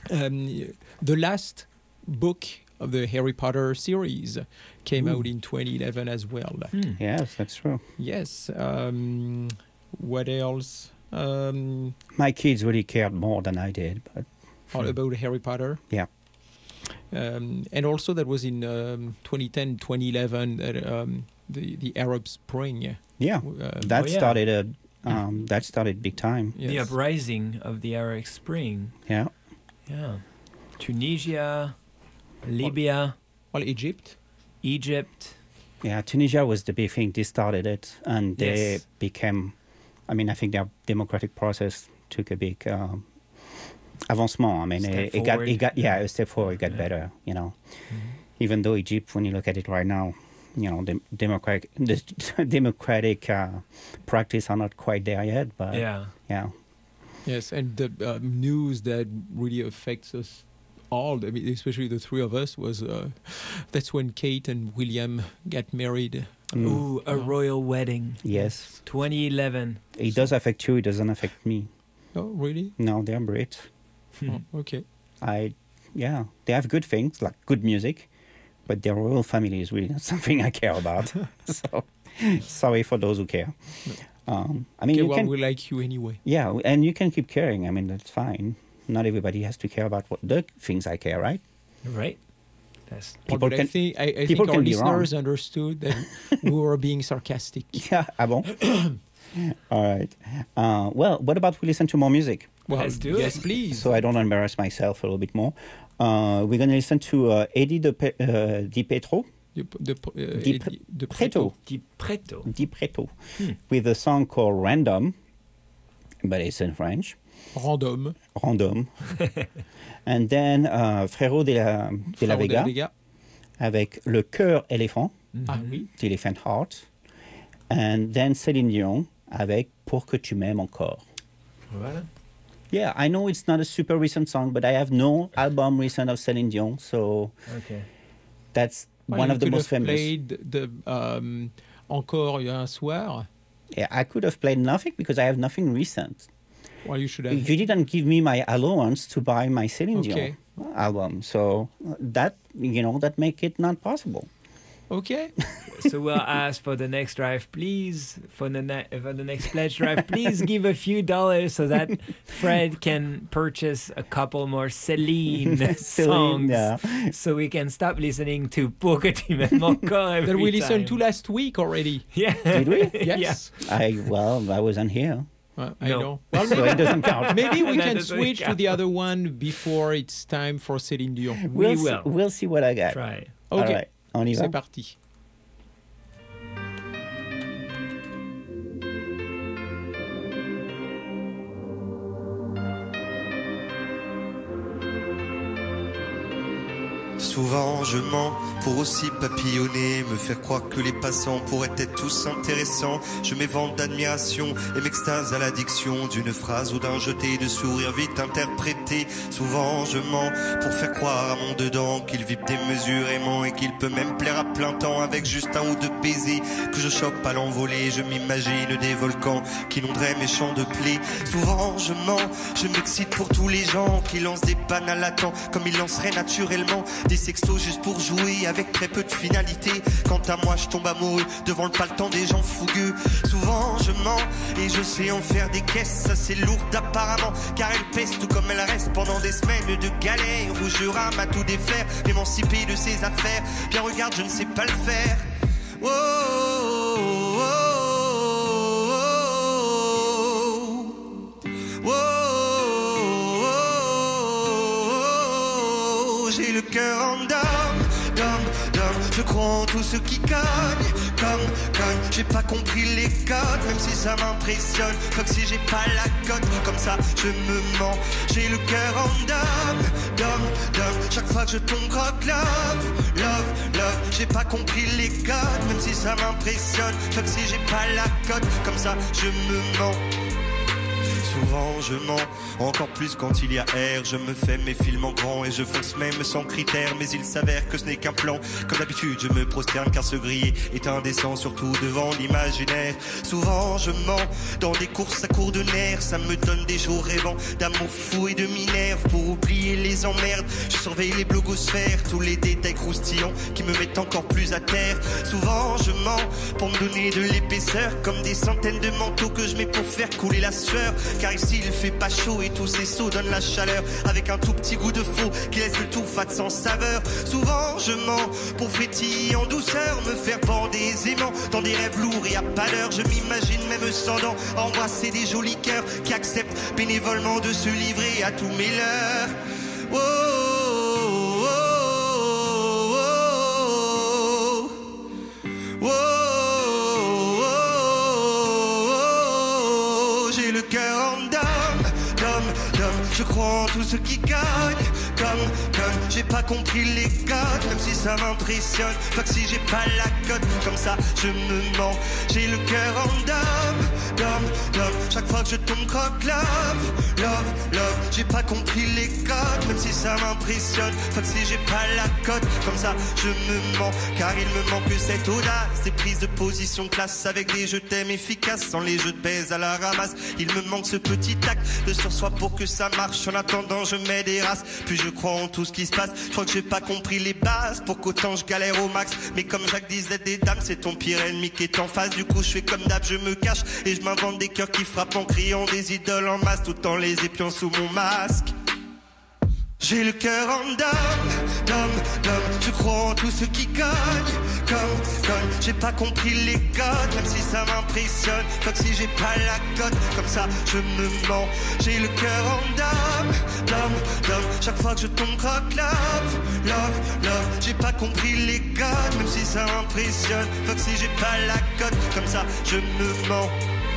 The last book of the Harry Potter series came out in 2011 as well. Yes, that's true. Yes. What else? My kids really cared more than I did, but All about Harry Potter. Yeah. And also that was in 2010, 2011, the Arab Spring. Yeah, that started big time. Yes. The uprising of the Arab Spring. Yeah. Yeah. Tunisia, Libya. Egypt. Yeah, Tunisia was the big thing. They started it, and they became. I mean, I think their democratic process took a big avancement. I mean, it got a step forward. It got better. You know, even though Egypt, when you look at it right now, you know, the democratic practice are not quite there yet. But yeah. Yes, and the news that really affects us all, I mean, especially the three of us, was that's when Kate and William got married. Ooh, a royal wedding. Yes. 2011. It does affect you. It doesn't affect me. Oh, really? No, they're great. Oh, okay. They have good things, like good music, but their royal family is really not something I care about. So, sorry for those who care. I mean, we like you anyway. Yeah, and you can keep caring. I mean, that's fine. Not everybody has to care about the things I care, right? Right. I think our listeners understood that we were being sarcastic. Yeah, bon? All right. Well, what about we listen to more music? Well, let's do it. Yes, please. So I don't embarrass myself a little bit more. We're going to listen to Eddie Di Pietro. Di Pietro. With a song called Random, but it's in French. Random. And then Frérot de la Vega avec Le Cœur Éléphant, The Elephant Heart. And then Céline Dion avec Pour que tu m'aimes encore. Voilà. Yeah, I know it's not a super recent song, but I have no album recent of Céline Dion, so that's one of the most famous. Played the Encore un soir. Yeah, I could have played nothing because I have nothing recent. Well, you should have. You didn't give me my allowance to buy my Céline Dion album, so that make it not possible. Okay. So we'll ask for the next drive, please. For the next pledge drive, please give a few dollars so that Fred can purchase a couple more Céline songs, so we can stop listening to Pour que tu m'aimes encore every that we time. listened to last week already. Yeah. Did we? Yes. Yeah. I wasn't here. I know. Well, so it doesn't count. Maybe we can switch to the other one before it's time for Céline Dion. We'll see what I got. Try. Okay. All right. On y va. C'est parti. Souvent je mens pour aussi papillonner, me faire croire que les passants pourraient être tous intéressants. Je m'évente d'admiration et m'extase à l'addiction d'une phrase ou d'un jeté de sourire vite interprété. Souvent je mens pour faire croire à mon dedans qu'il vit démesurément et qu'il peut même plaire à plein temps avec juste un ou deux baisers que je chope à l'envolée. Je m'imagine des volcans qui inonderaient mes champs de blé. Souvent je mens, je m'excite pour tous les gens qui lancent des pannes à latent comme ils lanceraient naturellement des sextos juste pour jouer avec très peu de finalité. Quant à moi je tombe amoureux devant le paletant des gens fougueux. Souvent je mens et je sais en faire des caisses assez lourdes apparemment, car elle pèse tout comme elle reste pendant des semaines de galère où je rame à tout défaire, m'émanciper de ses affaires. Bien regarde, je ne sais pas le faire. Oh, oh, oh, oh, oh, oh, j'ai le cœur en dame. Je crois en tout ce qui cogne, comme j'ai pas compris les codes, même si ça m'impressionne. Fuck si j'ai pas la cote, comme ça je me mens. J'ai le cœur en dame. Chaque fois que je tombe croque love. J'ai pas compris les codes, même si ça m'impressionne. Fuck si j'ai pas la cote, comme ça je me mens. Souvent je mens, encore plus quand il y a air. Je me fais mes films en grand et je fonce même sans critères. Mais il s'avère que ce n'est qu'un plan. Comme d'habitude je me prosterne car se griller est indécent, surtout devant l'imaginaire. Souvent je mens, dans des courses à court de nerfs. Ça me donne des jours rêvants d'amour fou et de minerve. Pour oublier les emmerdes, je surveille les blogosphères. Tous les détails croustillants qui me mettent encore plus à terre. Souvent je mens, pour me donner de l'épaisseur. Comme des centaines de manteaux que je mets pour faire couler la sueur. Car ici il fait pas chaud et tous ces seaux donnent la chaleur. Avec un tout petit goût de faux qui laisse le tout fade sans saveur. Souvent je mens, pour frétiller en douceur. Me faire pendre des aimants dans des rêves lourds et à pas l'heure. Je m'imagine même sans dents embrasser des jolis cœurs qui acceptent bénévolement de se livrer à tous mes leurs. Oh, oh, oh, oh, oh, oh, j'ai le cœur en dame, je crois en tout ce qui gagne. Comme j'ai pas compris les codes, même si ça m'impressionne. Fuck si j'ai pas la cote, comme ça je me mens. J'ai le cœur en dame, chaque fois que je tombe croque love, j'ai pas compris les codes, même si ça m'impressionne. Fuck si j'ai pas la cote, comme ça je me mens. Car il me manque cette audace, des prises de position classe avec des je t'aime efficaces, sans les jeux de baise à la ramasse. Il me manque ce petit acte de sur soi pour que ça marche. En attendant je mets des races, puis je crois en tout ce qui se passe. Je crois que j'ai pas compris les bases, pour qu'autant je galère au max. Mais comme Jacques disait des dames, c'est ton pire ennemi qui est en face. Du coup je fais comme d'hab, je me cache et je m'invente des cœurs qui frappent en criant des idoles en masse, tout en les épiant sous mon masque. J'ai le cœur en dame, je crois en tout ce qui gagne. Comme j'ai pas compris les codes, même si ça m'impressionne. Fuck si j'ai pas la cote, comme ça je me mens. J'ai le cœur en dame, chaque fois que je tombe croque love, j'ai pas compris les codes, même si ça m'impressionne. Fuck si j'ai pas la cote, comme ça je me mens.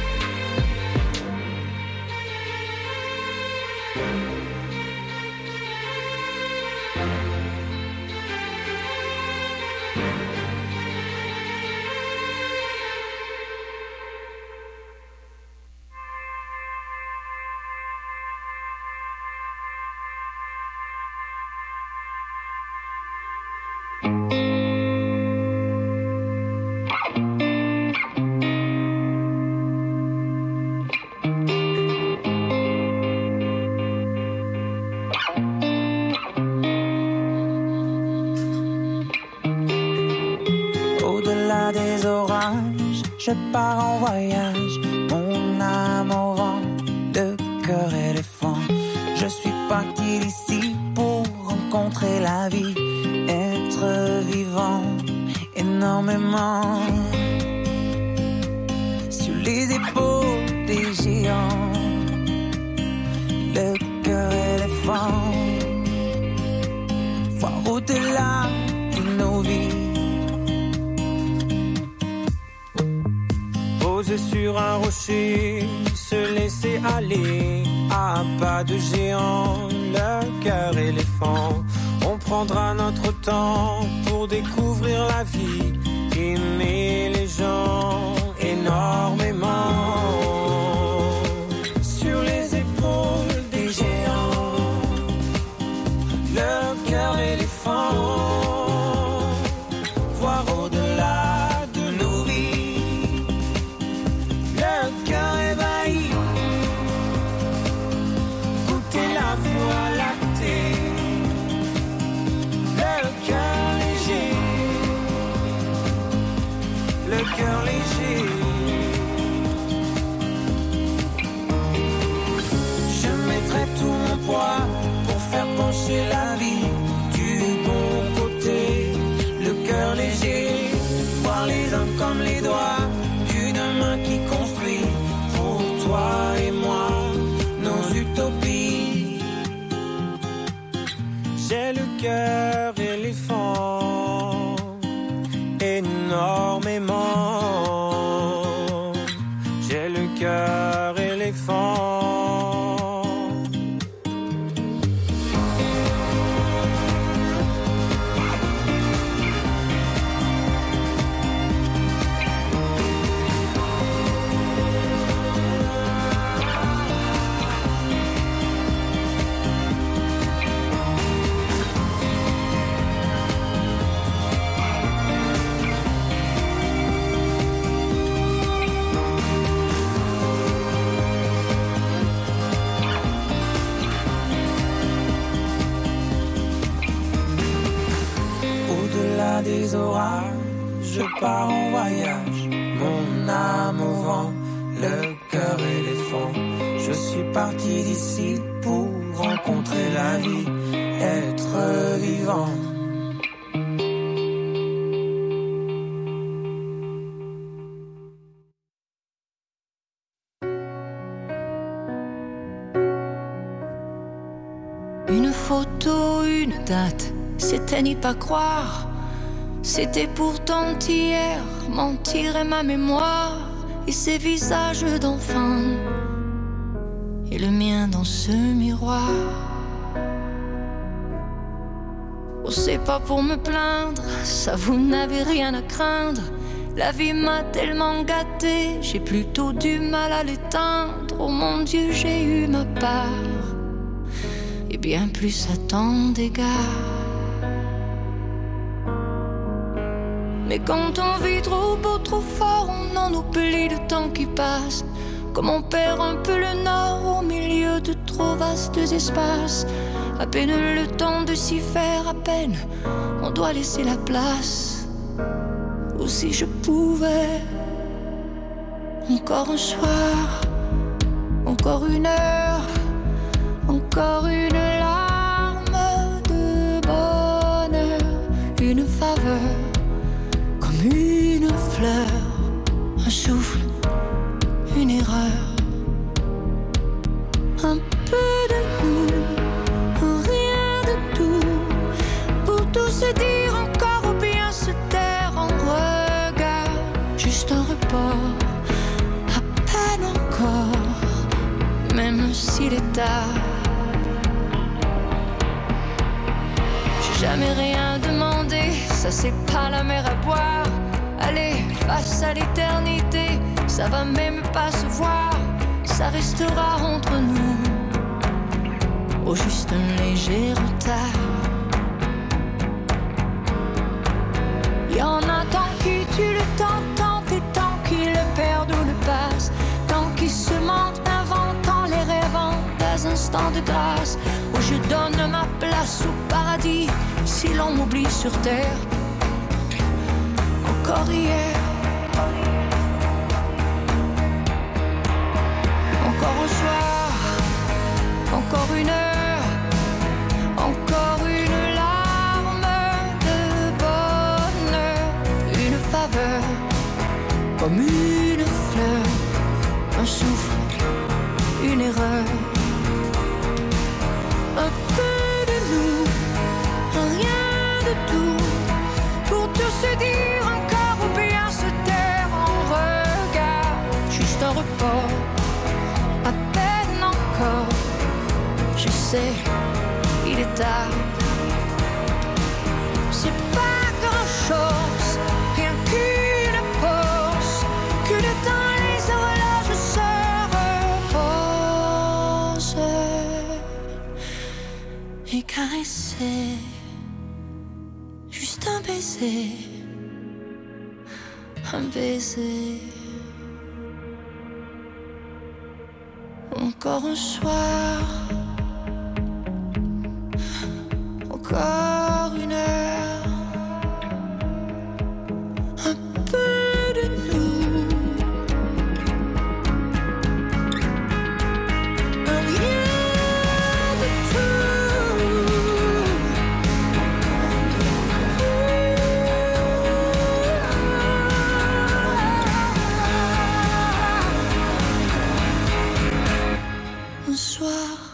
Je pars en voyage, mon âme au vent, le cœur éléphant. Je suis parti d'ici pour rencontrer la vie, être vivant énormément. Sur les épaules des géants, le cœur éléphant. Voir au-delà de nos vies. Poser sur un rocher, se laisser aller à pas de géant, le cœur éléphant. On prendra notre temps pour découvrir la vie, aimer les gens énormément. Sur les épaules des géants, le cœur éléphant. Voir au-delà de nos vies, le cœur ébahi. Goûter la voie lactée, le cœur léger, le cœur léger. les orages, je pars en voyage, mon âme au vent, le cœur éléphant. Je suis parti d'ici pour rencontrer la vie, être vivant. Une photo, une date, c'était n'y pas croire. C'était pourtant hier, mentir est ma mémoire. Et ces visages d'enfants, et le mien dans ce miroir. Oh, c'est pas pour me plaindre, ça vous n'avez rien à craindre. La vie m'a tellement gâtée, j'ai plutôt du mal à l'éteindre. Oh mon Dieu, j'ai eu ma part, et bien plus à tant d'égards. Mais quand on vit trop beau, trop fort, on en oublie le temps qui passe. Comme on perd un peu le nord au milieu de trop vastes espaces. À peine le temps de s'y faire, à peine on doit laisser la place. Ou si je pouvais, encore un soir, encore une heure, encore une larme de bonheur, une faveur, comme une fleur, un souffle, une erreur, un peu de nous, rien de tout, pour tout se dire encore ou bien se taire en regard, juste un report, à peine encore, même s'il est tard. J'ai jamais rien demandé, ça c'est pas la mer à boire. Allez, face à l'éternité, ça va même pas se voir, ça restera entre nous, au juste un léger retard. Y'en a tant qui tuent le temps, tant et tant qui le perdent ou le passent, tant qui se mentent, inventant les rêvant des instants de grâce, où je donne ma place au paradis, si l'on m'oublie sur terre. Encore hier, encore un soir, encore une heure, encore une larme de bonheur, une faveur, comme une fleur, un souffle, une erreur, un peu de nous, rien de tout, pour tout se dire encore ou bien se taire en regard, juste un report, à peine encore, je sais, il est tard. C'est pas grand-chose, rien qu'une pause, que le temps les horloges se reposent et caresser, juste un baiser, un baiser. Encore un soir, encore une heure, un peu de nous, rien de tout. Un soir.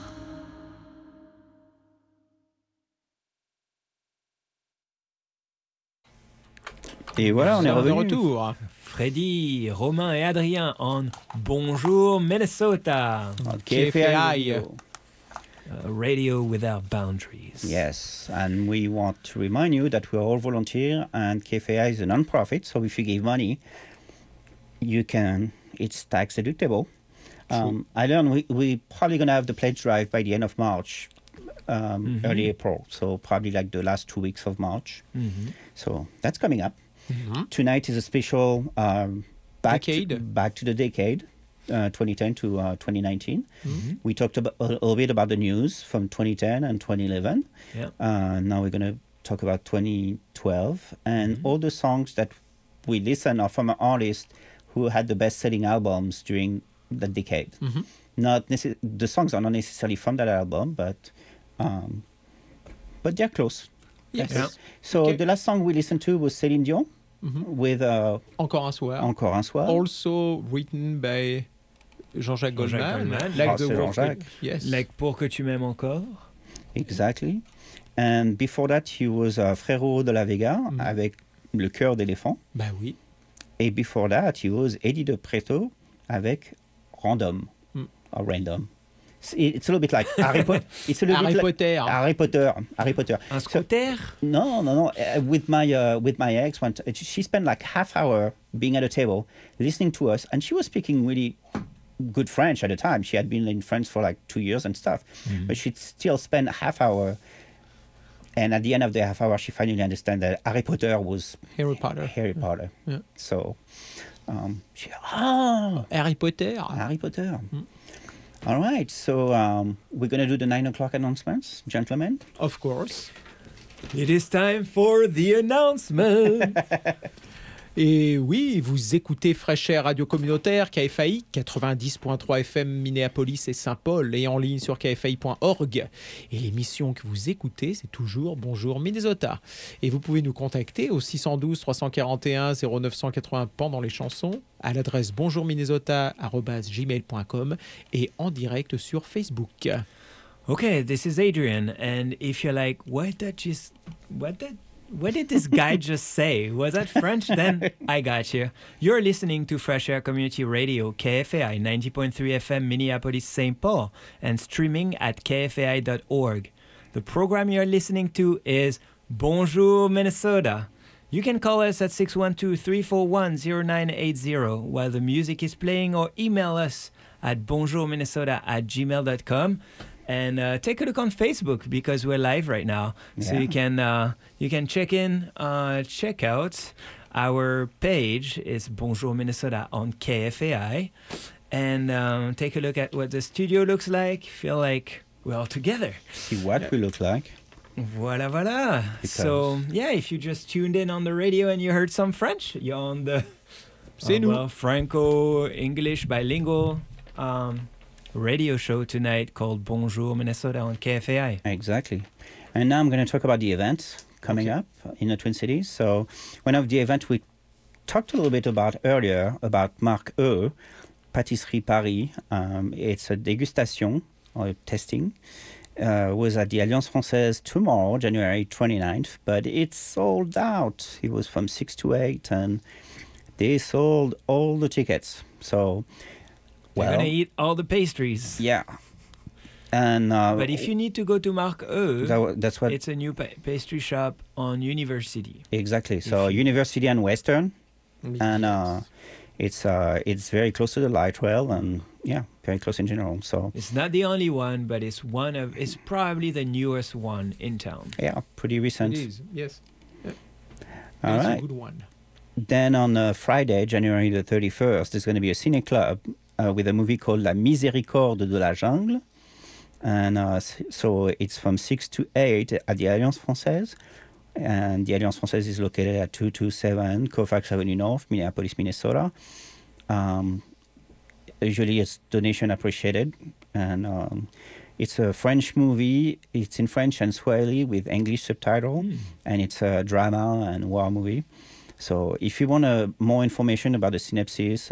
Et voilà, on est revenu. De retour. Freddy, Romain et Adrien en Bonjour Minnesota. KFAI. Radio without boundaries. Yes, and we want to remind you that we're all volunteer and KFAI is a non-profit, so if you give money, you can, it's tax deductible. I learned we probably going to have the pledge drive by the end of March, early April, so probably like the last 2 weeks of March. So that's coming up. Tonight is a special back to the decade, 2010 to 2019. We talked about, a little bit about the news from 2010 and 2011. Yeah. Now we're going to talk about 2012, and all the songs that we listen are from artists who had the best-selling albums during that decade. Not the songs are not necessarily from that album, but they're close. Yes. Yeah. So the last song we listened to was Céline Dion with Encore un soir. Encore un soir. Also written by Jean-Jacques Goldman. Like the work. Yes. Like Pour que tu m'aimes encore. Exactly. And before that, he was Frérot de la Vega avec Le Cœur d'éléphant. Bah oui. Et before that, he was Eddie de Preto avec Random. Or Random. It's a little bit like Harry Potter. It's a little Harry bit Potter. Like Harry Potter. Un scooter? No. With my ex, she spent like half hour being at a table listening to us, and she was speaking really good French at the time. She had been in France for like 2 years and stuff, but she'd still spend a half hour. And at the end of the half hour, she finally understood that Harry Potter was Harry Potter. Yeah. So, Harry Potter. Harry Potter. All right, so we're going to do the 9 o'clock announcements, gentlemen. Of course. It is time for the announcement. Et oui, vous écoutez Fresh Air Radio Communautaire, KFAI 90.3 FM Minneapolis et Saint-Paul et en ligne sur kfai.org. Et l'émission que vous écoutez, c'est toujours Bonjour Minnesota. Et vous pouvez nous contacter au 612 341 0980 pendant les chansons, à l'adresse bonjourminnesota@gmail.com et en direct sur Facebook. Okay, this is Adrian, and if you're like, what did this guy just say? Was that French? Then I got you. You're listening to Fresh Air Community Radio, KFAI 90.3 FM Minneapolis, St. Paul, and streaming at kfai.org. The program you're listening to is Bonjour Minnesota. You can call us at 612-341-0980 while the music is playing, or email us at bonjourminnesota@gmail.com. And take a look on Facebook because we're live right now. Yeah. So you can check out our page. It's Bonjour Minnesota on KFAI. And take a look at what the studio looks like. Feel like we're all together. See what we look like. Voilà, voilà. Because so, yeah, if you just tuned in on the radio and you heard some French, you're on the Franco-English bilingual radio show tonight called Bonjour Minnesota on KFAI. Exactly. And now I'm going to talk about the events coming up in the Twin Cities. So one of the events we talked a little bit about earlier, about Marc E, Pâtisserie Paris. It's a degustation or tasting. Was at the Alliance Française tomorrow, January 29th, but it's sold out. It was from 6 to 8, and they sold all the tickets. So... We're going to eat all the pastries. Yeah. And but if you need to go to Marc E, that's what it's a new pastry shop on University. Exactly. So University and Western. And it's very close to the light rail, and very close in general. So it's not the only one, but it's probably the newest one in town. Yeah, pretty recent. It is, yes. Yeah. All right. It's a good one. Then on Friday, January the 31st, there's going to be a cine club with a movie called La Miséricorde de la Jungle. And so it's from 6 to 8 at the Alliance Française. And the Alliance Française is located at 227 Colfax Avenue North, Minneapolis, Minnesota. Usually it's donation appreciated. And it's a French movie. It's in French and Swahili with English subtitle. And it's a drama and war movie. So if you want more information about the synopsis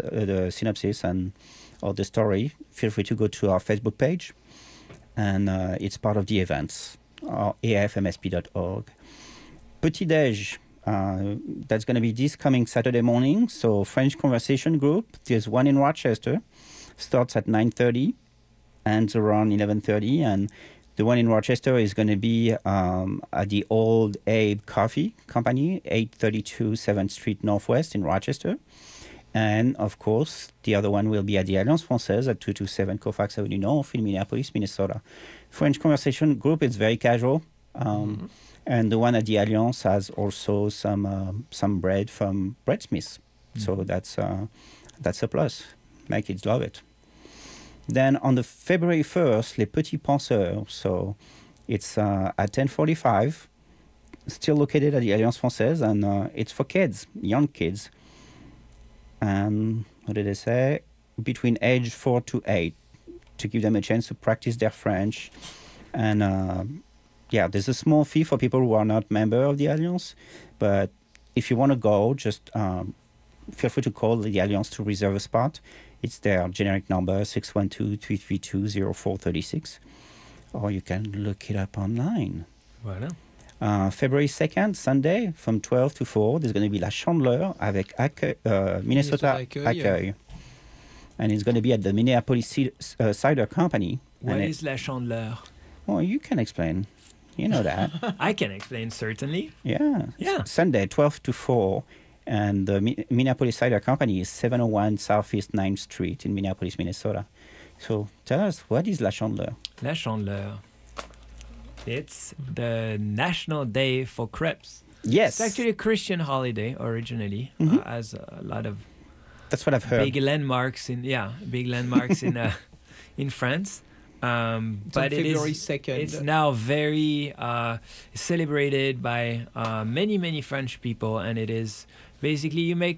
or the story, feel free to go to our Facebook page. And it's part of the events, afmsp.org. Petit Déj, that's going to be this coming Saturday morning. So French Conversation Group, there's one in Rochester, starts at 9:30, ends around 11:30. And the one in Rochester is going to be at the Old Abe Coffee Company, 832 7th Street Northwest in Rochester. And, of course, the other one will be at the Alliance Française at 227 Colfax Avenue North in Minneapolis, Minnesota. French Conversation Group is very casual. And the one at the Alliance has also some bread from Breadsmith. So that's a plus. My kids love it. Then on the February 1st, Les Petits Penseurs. So it's at 10:45. still located at the Alliance Française, and it's for kids, young kids. And what did they say? Between age 4 to 8, to give them a chance to practice their French. And there's a small fee for people who are not member of the Alliance, but if you want to go, just feel free to call the Alliance to reserve a spot. It's their generic number, 612-332-0436, or you can look it up online. Voilà. February 2nd, Sunday, from 12 to 4, there's going to be La Chandeleur avec Minnesota Accueil. And it's going to be at the Minneapolis Cider Company. What is La Chandeleur? Oh, you can explain. You know that. I can explain, certainly. Yeah. Sunday, 12 to 4. And the Minneapolis Cider Company is 701 Southeast 9th Street in Minneapolis, Minnesota. So tell us, what is La Chandeleur? La Chandeleur. It's the National Day for Crepes. Yes. It's actually a Christian holiday originally, as a lot of that's what I've heard. Big landmarks in in France. But it February is 2nd. It's now very celebrated by many French people, and it is basically you make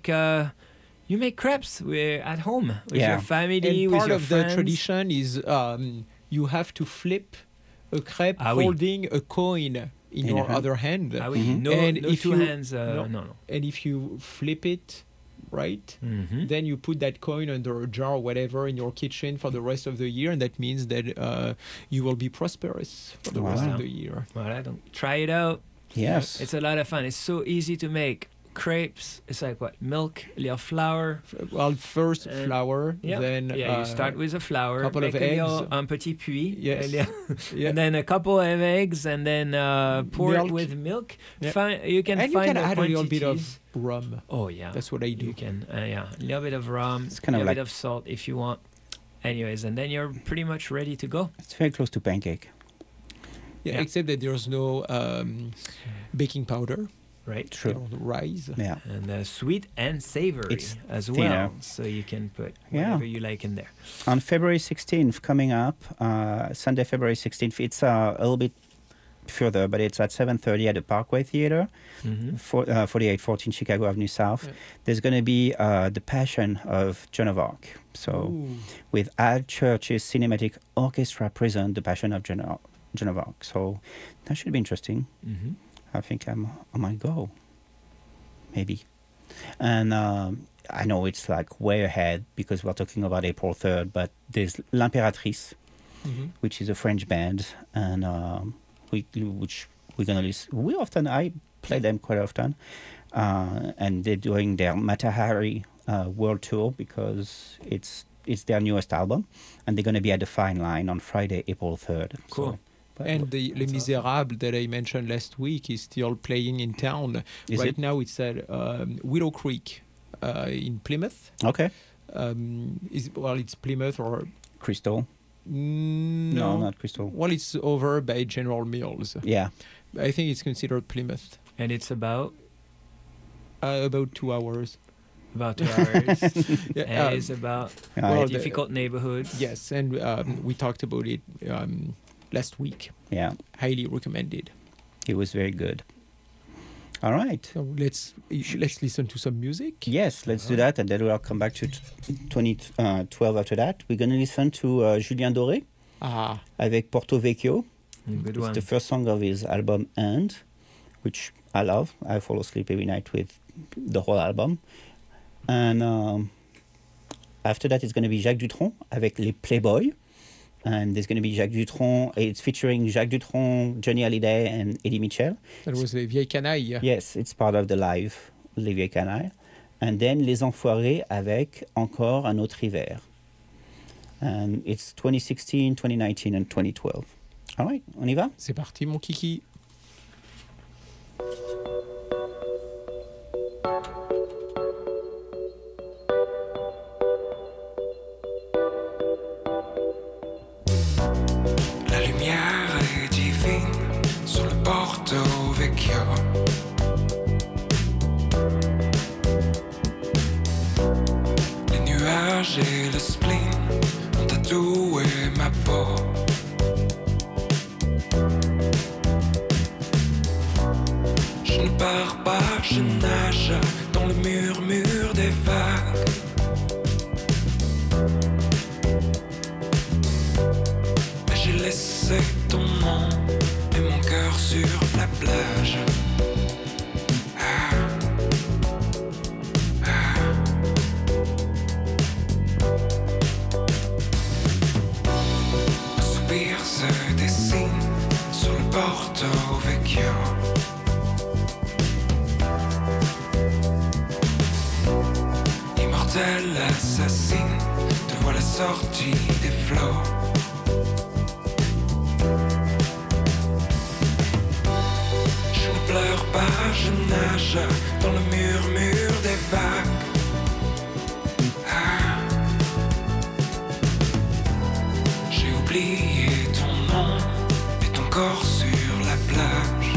crepes at home with your family, and with part your of friends. the tradition is you have to flip a crepe holding a coin in your other hand. No two hands. No. And if you flip it right, then you put that coin under a jar or whatever in your kitchen for the rest of the year, and that means that you will be prosperous for the rest of the year. Well, try it out. Yes. It's a lot of fun. It's so easy to make. Crepes, it's like what? Milk, a little flour. Well, first flour, then you start with a flour, couple make of a eggs, little, un petit puits, yes. And then a couple of eggs, and then pour it with milk. You can find add a little bit of quantities. rum. Oh yeah, that's what I do. You can, a little bit of rum, it's kind a of bit of salt if you want. Anyways, and then you're pretty much ready to go. It's very close to pancake. Yeah, except that there's no baking powder. Right, true. Rice, and sweet and savory as thinner. well. So you can put whatever you like in there. On February 16th, coming up, Sunday, February 16th, it's a little bit further, but it's at 7:30 at the Parkway Theater, 4814 Chicago Avenue South. Yeah. There's going to be the Passion of Joan of Arc. So, with Al Church's Cinematic Orchestra present the Passion of Joan of Arc. So, that should be interesting. I think I might go, maybe. And I know it's like way ahead because we're talking about April 3rd, but there's L'Impératrice, which is a French band, and which we're going to listen. I play them quite often, and they're doing their Matahari world tour because it's their newest album, and they're going to be at the Fine Line on Friday, April 3rd. Cool. So, and the Les Miserables that I mentioned last week is still playing in town. Now it's at Willow Creek in Plymouth. Okay. It's Plymouth or... Crystal? No, not Crystal. Well, it's over by General Mills. Yeah. I think it's considered Plymouth. And it's about 2 hours. About 2 hours. And it's about difficult neighborhoods. Yes, and we talked about it last week. Yeah. Highly recommended. It was very good. All right. So let's listen to some music. Yes, let's do that, and then we'll come back to 2012 after that. We're going to listen to Julien Doré avec Porto Vecchio. Good it's one. the first song of his album End, which I love. I fall asleep every night with the whole album. And after that, it's going to be Jacques Dutronc avec Les Playboys. And there's going to be Jacques Dutronc. It's featuring Jacques Dutronc, Johnny Hallyday, and Eddie Mitchell. That was Les Vieilles Canailles. Yes, it's part of the live Les Vieilles Canailles. And then Les Enfoirés avec Encore un autre hiver. And it's 2016, 2019, and 2012. All right, on y va? C'est parti, mon kiki. Porto Vecchio. Les nuages et le spleen ont tatoué ma peau. je nage dans le murmure des vagues. Mais j'ai laissé ton nom et mon cœur sur la plage. Un soupir se dessine sur le Porto Vecchio. Immortel assassine, te voilà sorti des flots. Je ne pleure pas, je nage dans le murmure des vagues. J'ai oublié ton nom et ton corps sur la plage.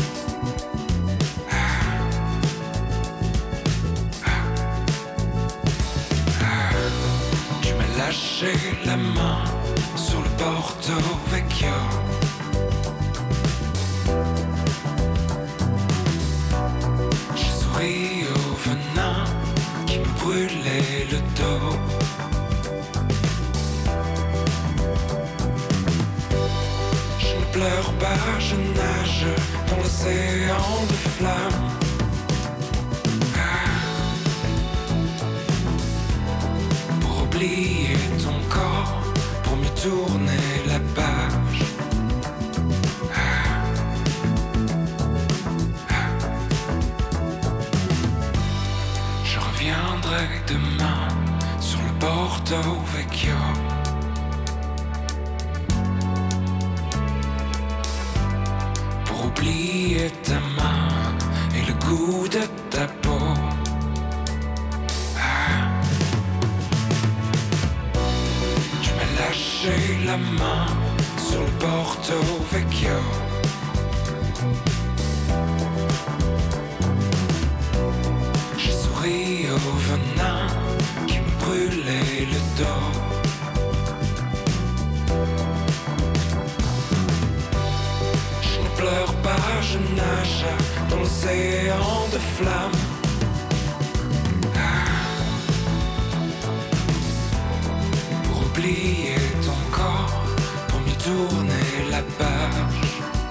Tu m'as lâché la main sur le Porto Vecchio. J'ai souri au venin qui me brûlait le dos. Je ne pleure pas, je nage dans l'océan de flammes. Pour oublier ton corps, pour mieux tourner la page. Je reviendrai demain sur le Porto Vecchio. Pour oublier ta main et le goût de ta peau. Tu m'as lâché la main sur le Porto Vecchio. J'ai souri au venin qui me brûlait le dos. Je ne pleure pas, je nage dans l'océan de flammes. Pour oublier ton corps, pour mieux tourner la page.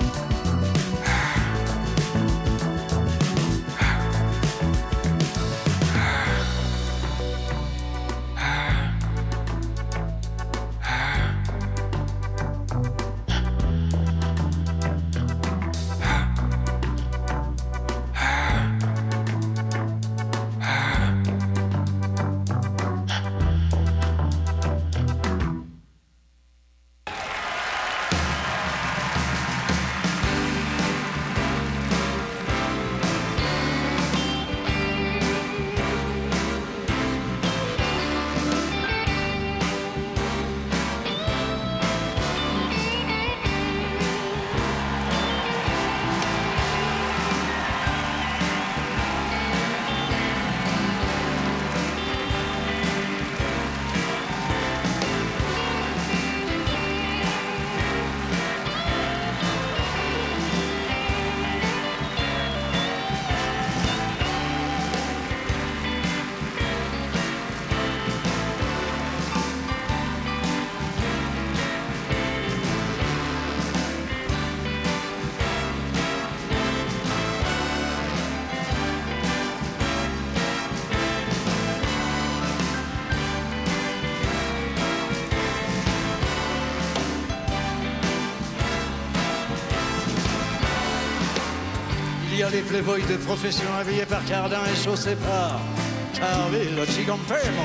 Il y a les playboys de profession habillés par Cardin et chaussés par Carville Cigampemo,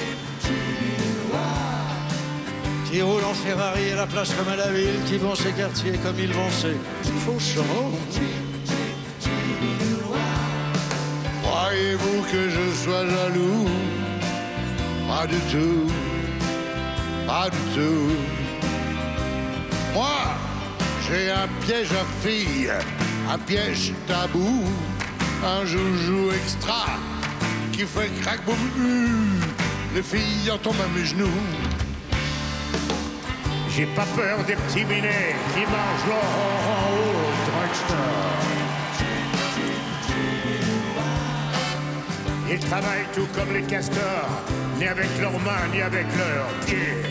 qui roulent en Ferrari à la plage comme à la ville, qui vont chez Cartier comme ils vont chez Fauchon. Croyez-vous que je sois jaloux? Pas du tout, pas du tout. Moi, j'ai un piège à filles, un piège tabou, un joujou extra qui fait crack boum. Les filles en tombent à mes genoux. J'ai pas peur des petits minets qui mangent leur en haut au drugstore. Ils travaillent tout comme les castors, ni avec leurs mains, ni avec leurs pieds.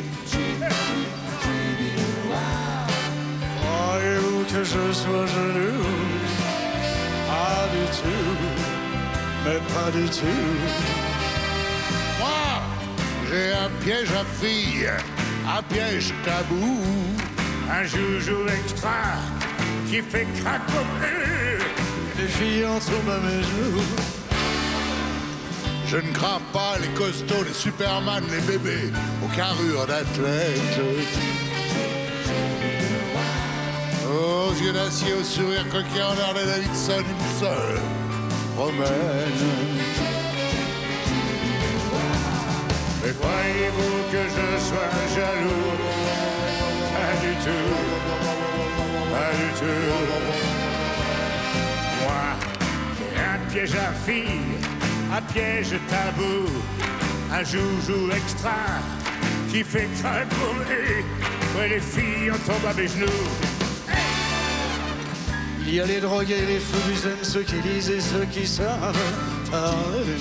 Croyez-vous que je sois jaloux? Pas du tout, mais pas du tout. Moi, j'ai un piège à filles, un piège tabou. Un joujou extra qui fait craquer. Les filles en tombent à mes genoux. Je ne crains pas les costauds, les Superman, les bébés aux carrures d'athlètes. Aux yeux d'acier, au sourire coquin, en l'air de Davidson, une seule promène. Mais croyez-vous que je sois jaloux? Pas du tout, pas du tout. Moi, j'ai un piège à filles, un piège tabou, un joujou extra qui fait craquer. Ouais, les filles en tombent à mes genoux. Il y a les drogués, les fous du zen, ceux qui lisent et ceux qui savent parler.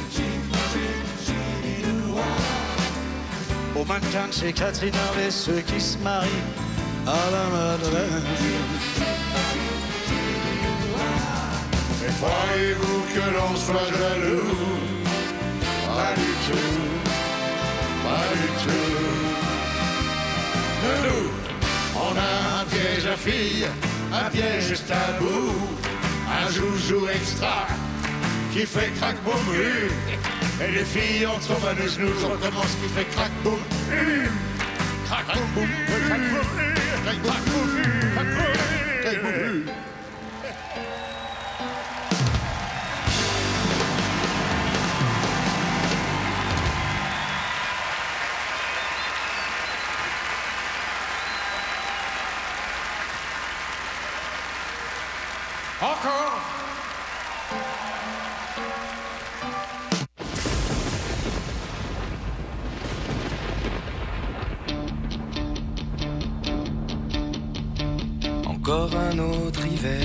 Au mannequin de chez Catherine Harvey, ceux qui se marient à la Madeleine. Mais croyez-vous que l'on soit jaloux? Pas du tout, pas du tout. Nous, on a un piège à filles, un piège tabou, un joujou extra qui fait crack-boum. Et les filles en tombent à nos genoux, on recommence qui fait crack-boum. Crack-boum, crack-boum, crack-boum, crack-boum, crack-boum. Encore. Encore un autre hiver,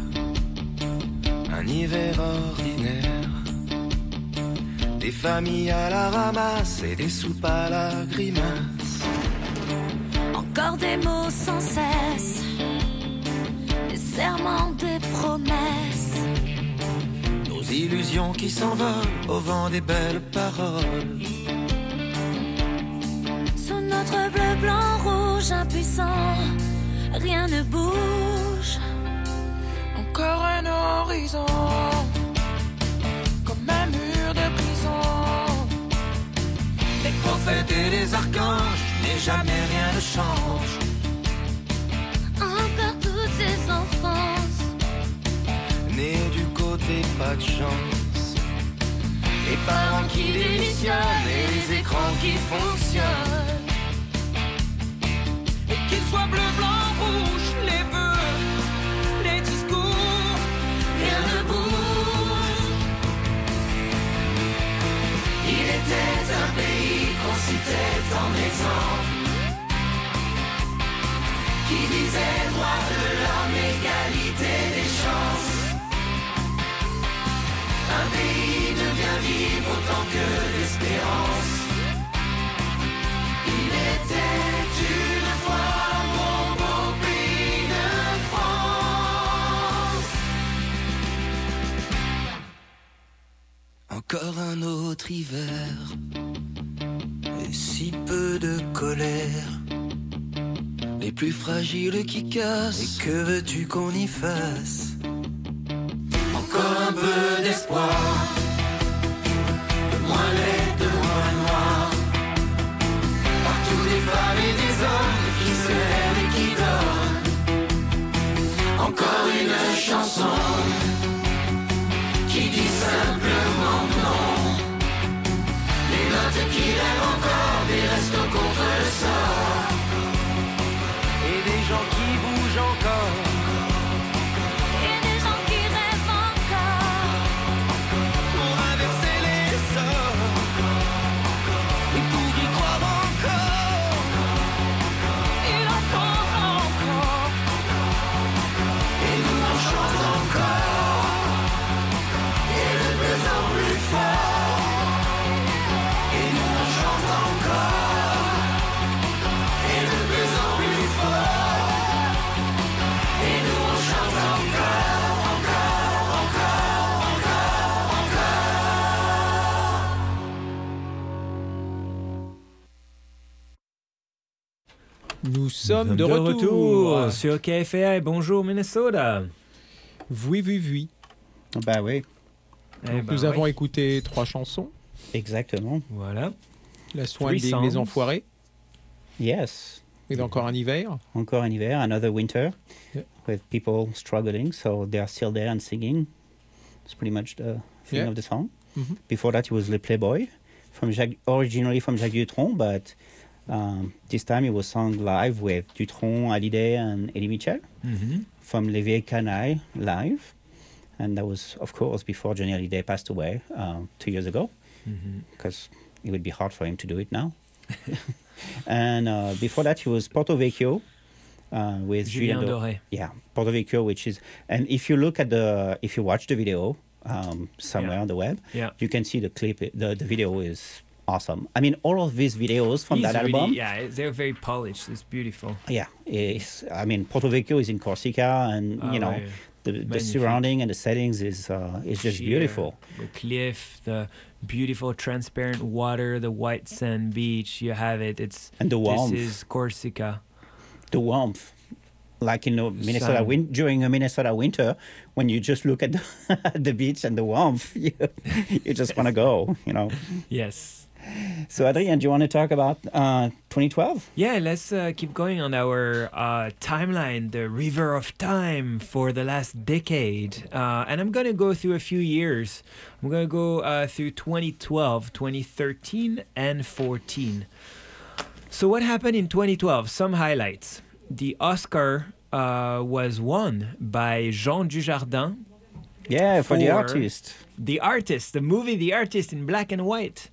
un hiver ordinaire. Des familles à la ramasse et des soupes à la grimace. Encore des mots sans cesse, des serments, des promesses. Nos illusions qui s'envolent au vent des belles paroles. Sous notre bleu, blanc, rouge, impuissant, rien ne bouge. Encore un horizon, comme un mur de prison. Les prophètes et les archanges, mais jamais rien ne change. Encore toutes ces enfances, Nés du côté pas de chance. Les parents qui démissionnent et les écrans qui fonctionnent. Et qu'il soit bleu, blanc, rouge, les vœux, les discours, rien ne bouge. Il était un pays qu'on citait en exemple, qui disait droit de l'homme, égalité des chances. Un pays de bien vivre autant que d'espérance. Il était une fois mon beau pays de France. Encore un autre hiver, et si peu de colère. Les plus fragiles qui cassent, et que veux-tu qu'on y fasse? Encore un peu d'espoir, de moins laid, de moins noir. Partout des femmes et des hommes qui se lèvent et qui dorment. Encore une chanson qui dit simplement non. Les notes qui rêvent encore des restos contre le sort. Et des gens qui bougent encore. Et des gens qui rêvent encore. Nous sommes de retour sur KFAI. Bonjour Minnesota. Oui. Bah oui. Donc, nous avons écouté 3 chansons. Exactement. Voilà. La Swan Dig, Les Enfoirés. Yes. Et encore un hiver. Encore un hiver, another winter, with people struggling, so they are still there and singing. It's pretty much the thing of the song. Mm-hmm. Before that, it was Le Playboy, originally from Jacques Dutronc, but this time it was sung live with Dutronc, Hallyday, and Eddie Mitchell from Les Vieilles Canailles live. And that was, of course, before Johnny Hallyday passed away 2 years ago, because it would be hard for him to do it now. And before that, it was Porto Vecchio with Julien Doré. Yeah, Porto Vecchio, which is, and if you look at if you watch the video somewhere on the web, you can see the clip. The video is awesome. I mean, all of these videos from that album. Yeah, they're very polished. It's beautiful. Yeah, I mean, Porto Vecchio is in Corsica, and the surrounding and the settings is just beautiful. The cliff, the beautiful transparent water, the white sand beach. You have it. And the warmth. This is Corsica. The warmth, like in Minnesota during a Minnesota winter, when you just look at the beach and the warmth, you just want to go. Yes. So, Adrien, do you want to talk about 2012? Yeah, let's keep going on our timeline, the river of time for the last decade. And I'm going to go through a few years. I'm going to go through 2012, 2013, and 2014. So what happened in 2012? Some highlights. The Oscar was won by Jean Dujardin. Yeah, for The Artist. The Artist, the movie The Artist in black and white.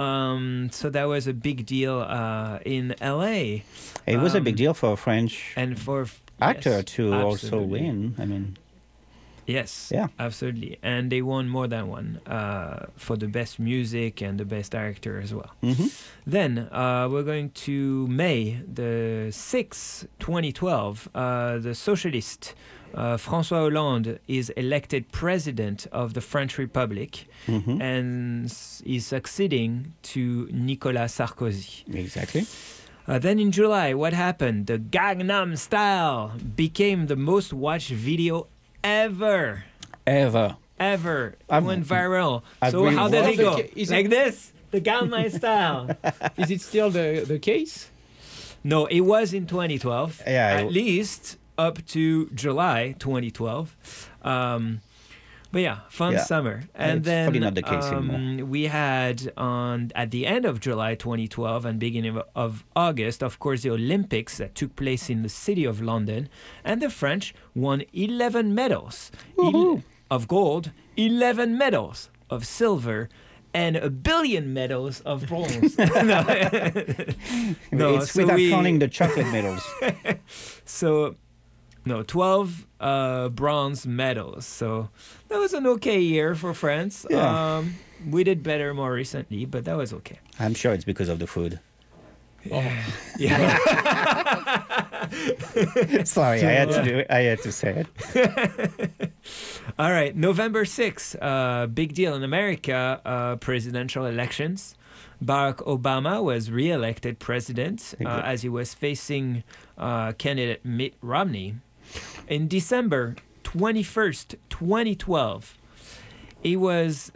So that was a big deal in LA. It was a big deal for a French and for actor to also win. I mean, yes, absolutely. And they won more than one for the best music and the best director as well. Then we're going to May the 6th, 2012. The socialist François Hollande is elected president of the French Republic and is succeeding to Nicolas Sarkozy. Exactly. Then in July, what happened? The Gangnam Style became the most watched video ever. It went viral. So how did it go? Like this? The Gangnam Style. Is it still the case? No, it was in 2012. Yeah, at least up to July 2012. But yeah, fun summer. And then probably not the case anymore. We had at the end of July 2012 and beginning of August, of course, the Olympics that took place in the city of London. And the French won 11 medals of gold, 11 medals of silver, and 1 billion medals of bronze. It's without counting the chocolate medals. 12 bronze medals. So that was an okay year for France. Yeah. We did better more recently, but that was okay. I'm sure it's because of the food. Yeah. Sorry, I had to do it. I had to say it. All right, November 6th, big deal in America, presidential elections. Barack Obama was re-elected president as he was facing candidate Mitt Romney. In December 21st, 2012, it was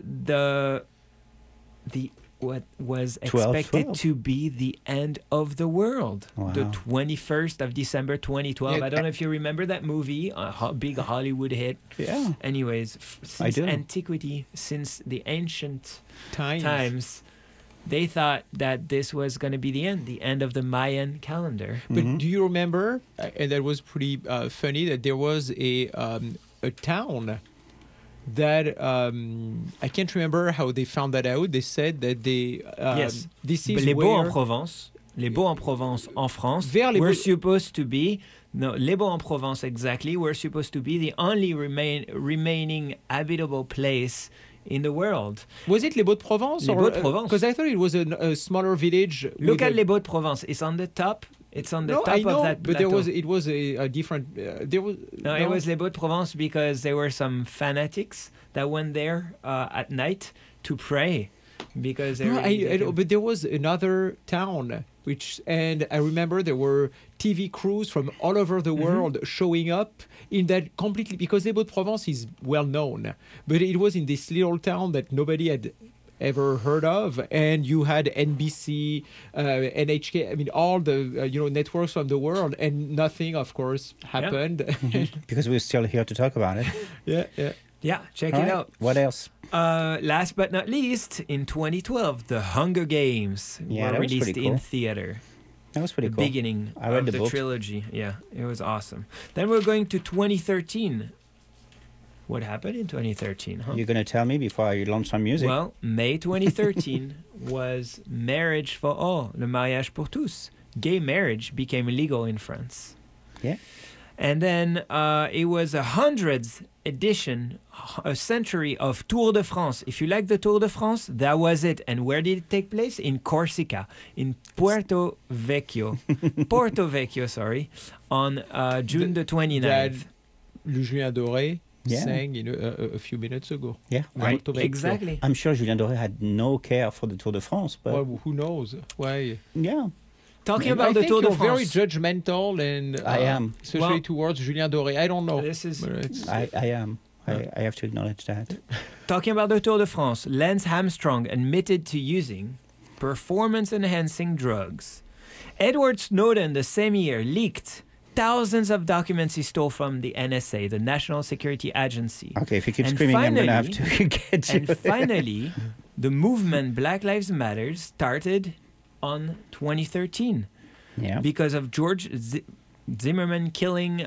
what was expected to be the end of the world. Wow. The 21st of December 2012. I don't know if you remember that movie, a big Hollywood hit. Yeah. Anyways, since antiquity, since the ancient times, they thought that this was going to be the end of the Mayan calendar. But do you remember, and that was pretty funny, that there was a town that I can't remember how they found that out. They said that yes, this is Les Beaux-en-Provence. Les Beaux-en-Provence en France were supposed to be Les Beaux-en-Provence exactly were supposed to be the only remaining habitable place in the world. Was it Les Beaux-de-Provence? Les Beaux-de-Provence. Because I thought it was a smaller village. Look at Les Beaux-de-Provence. It's on the top. It's on the top of that but plateau. it was a different. It was Les Beaux-de-Provence because there were some fanatics that went there at night to pray because but there was another town And I remember there were TV crews from all over the world showing up in that completely, because Les Baux-de-Provence is well known, but it was in this little town that nobody had ever heard of, and you had NBC, NHK, I mean all the networks from the world, and nothing, of course, happened. Because we're still here to talk about it. Yeah, check All it right. out. What else? Last but not least, in 2012, The Hunger Games were that was released pretty in cool. their That was pretty cool. beginning I read of the the book. trilogy. Yeah, it was awesome. Then we're going to 2013. What happened in 2013, huh? You're going to tell me before I launch some music? Well, May 2013 was Marriage for All, le mariage pour tous. Gay marriage became legal in France. Yeah. And then it was a 100th edition, a century of Tour de France. If you like the Tour de France, that was it. And where did it take place? In Corsica, in Porto Vecchio, on June the 29th. That Julien Doré Yeah. sang a few minutes ago. Yeah, Right, exactly. I'm sure Julien Doré had no care for the Tour de France, but Well, who knows? Why? yeah. Talking I about the think Tour de you're very France. judgmental, and I am. especially Well, towards Julien Doré. I don't know. This is But it's- I am. I have to acknowledge that. Talking about the Tour de France. Lance Armstrong admitted to using performance-enhancing drugs. Edward Snowden, the same year, leaked thousands of documents he stole from the NSA, the National Security Agency. Okay, if you keep And screaming, I'm going to have finally- to get you. And finally, the movement Black Lives Matter started on 2013 because of George Zimmerman killing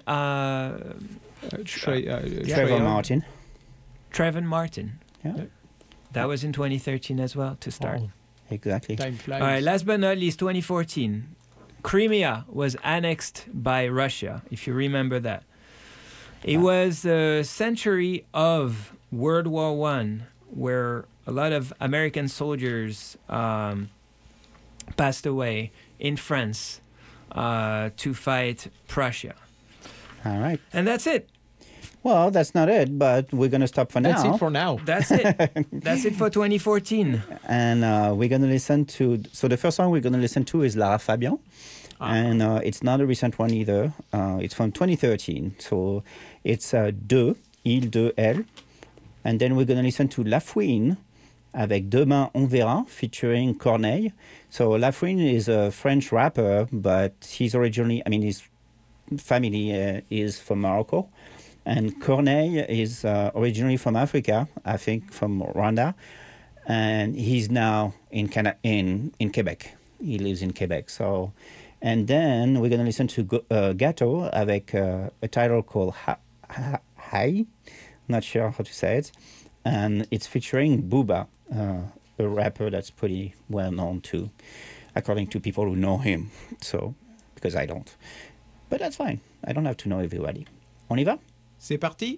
Trayvon Martin. Trayvon Martin. Yeah. That was in 2013 as well to start. Exactly. Time flies. All right, last but not least, 2014. Crimea was annexed by Russia, if you remember that. It was a century of World War I, where a lot of American soldiers passed away in France to fight Prussia. All right. And that's it. Well, that's not it, but we're going to stop for That's now. it for now. That's it. That's it for 2014. And we're going to listen to... So the first song we're going to listen to is Lara Fabian. And it's not a recent one either. It's from 2013. So it's Deux, Il, Deux, Elle. And then we're going to listen to La Fouine avec Demain on verra, featuring Corneille. So La Fouine is a French rapper, but he's originally... I mean, his family is from Morocco. And Corneille is originally from Africa, I think from Rwanda. And he's now in Quebec. He lives in Quebec. So... And then we're going to listen to Gâteau avec a title called Hai. Not sure how to say it. And it's featuring Booba, a rapper that's pretty well known too, according to people who know him. So, because I don't. But that's fine. I don't have to know everybody. On y va? C'est parti.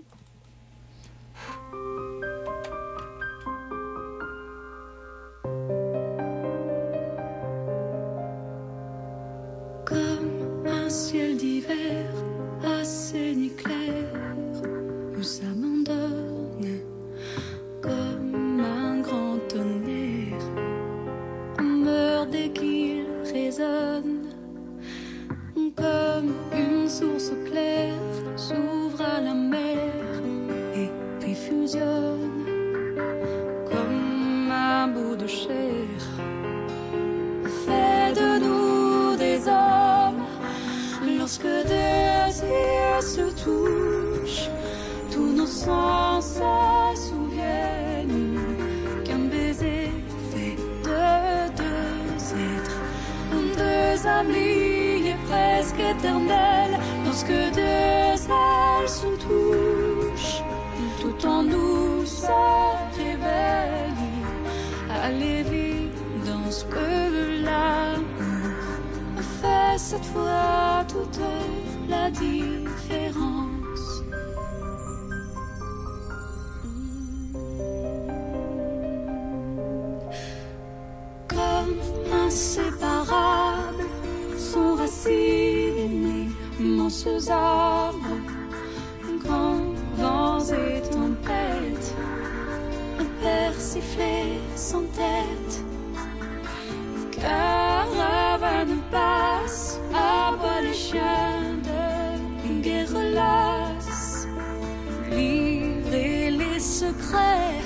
Comme un ciel d'hiver assez ni clair où ça m'endorme comme un grand tonnerre. On meurt dès qu'il résonne comme une source claire s'ouvre à la mer et puis fusionne comme un bout de chair. Fait de nous des hommes. Lorsque deux yeux se touchent, tous nos sens se souviennent qu'un baiser fait de deux êtres, deux âmes liées presque éternelles. Lorsque deux ailes se touchent, tout en nous se réveille à l'évidence que l'amour fait cette fois toute la différence. Comme inséparables sont racines immenses arbres, grands vents et tempêtes, un persiflé sans tête, caravane passe, aboie les chiens de guerre lasse, livrer les secrets,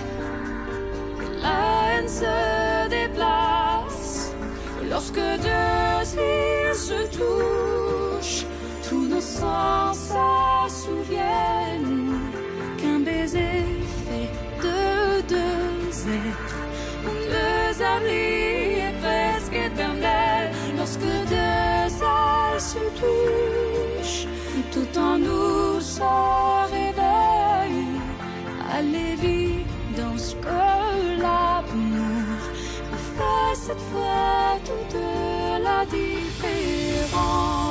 la haine se déplace. Lorsque deux cils se touchent, tous nos sens s'assouviennent qu'un baiser fait de deux êtres, deux amis et presque éternels. Lorsque deux âmes se touchent, tout en nous se réveille à l'évidence que l'amour fait cette fois toute la différence.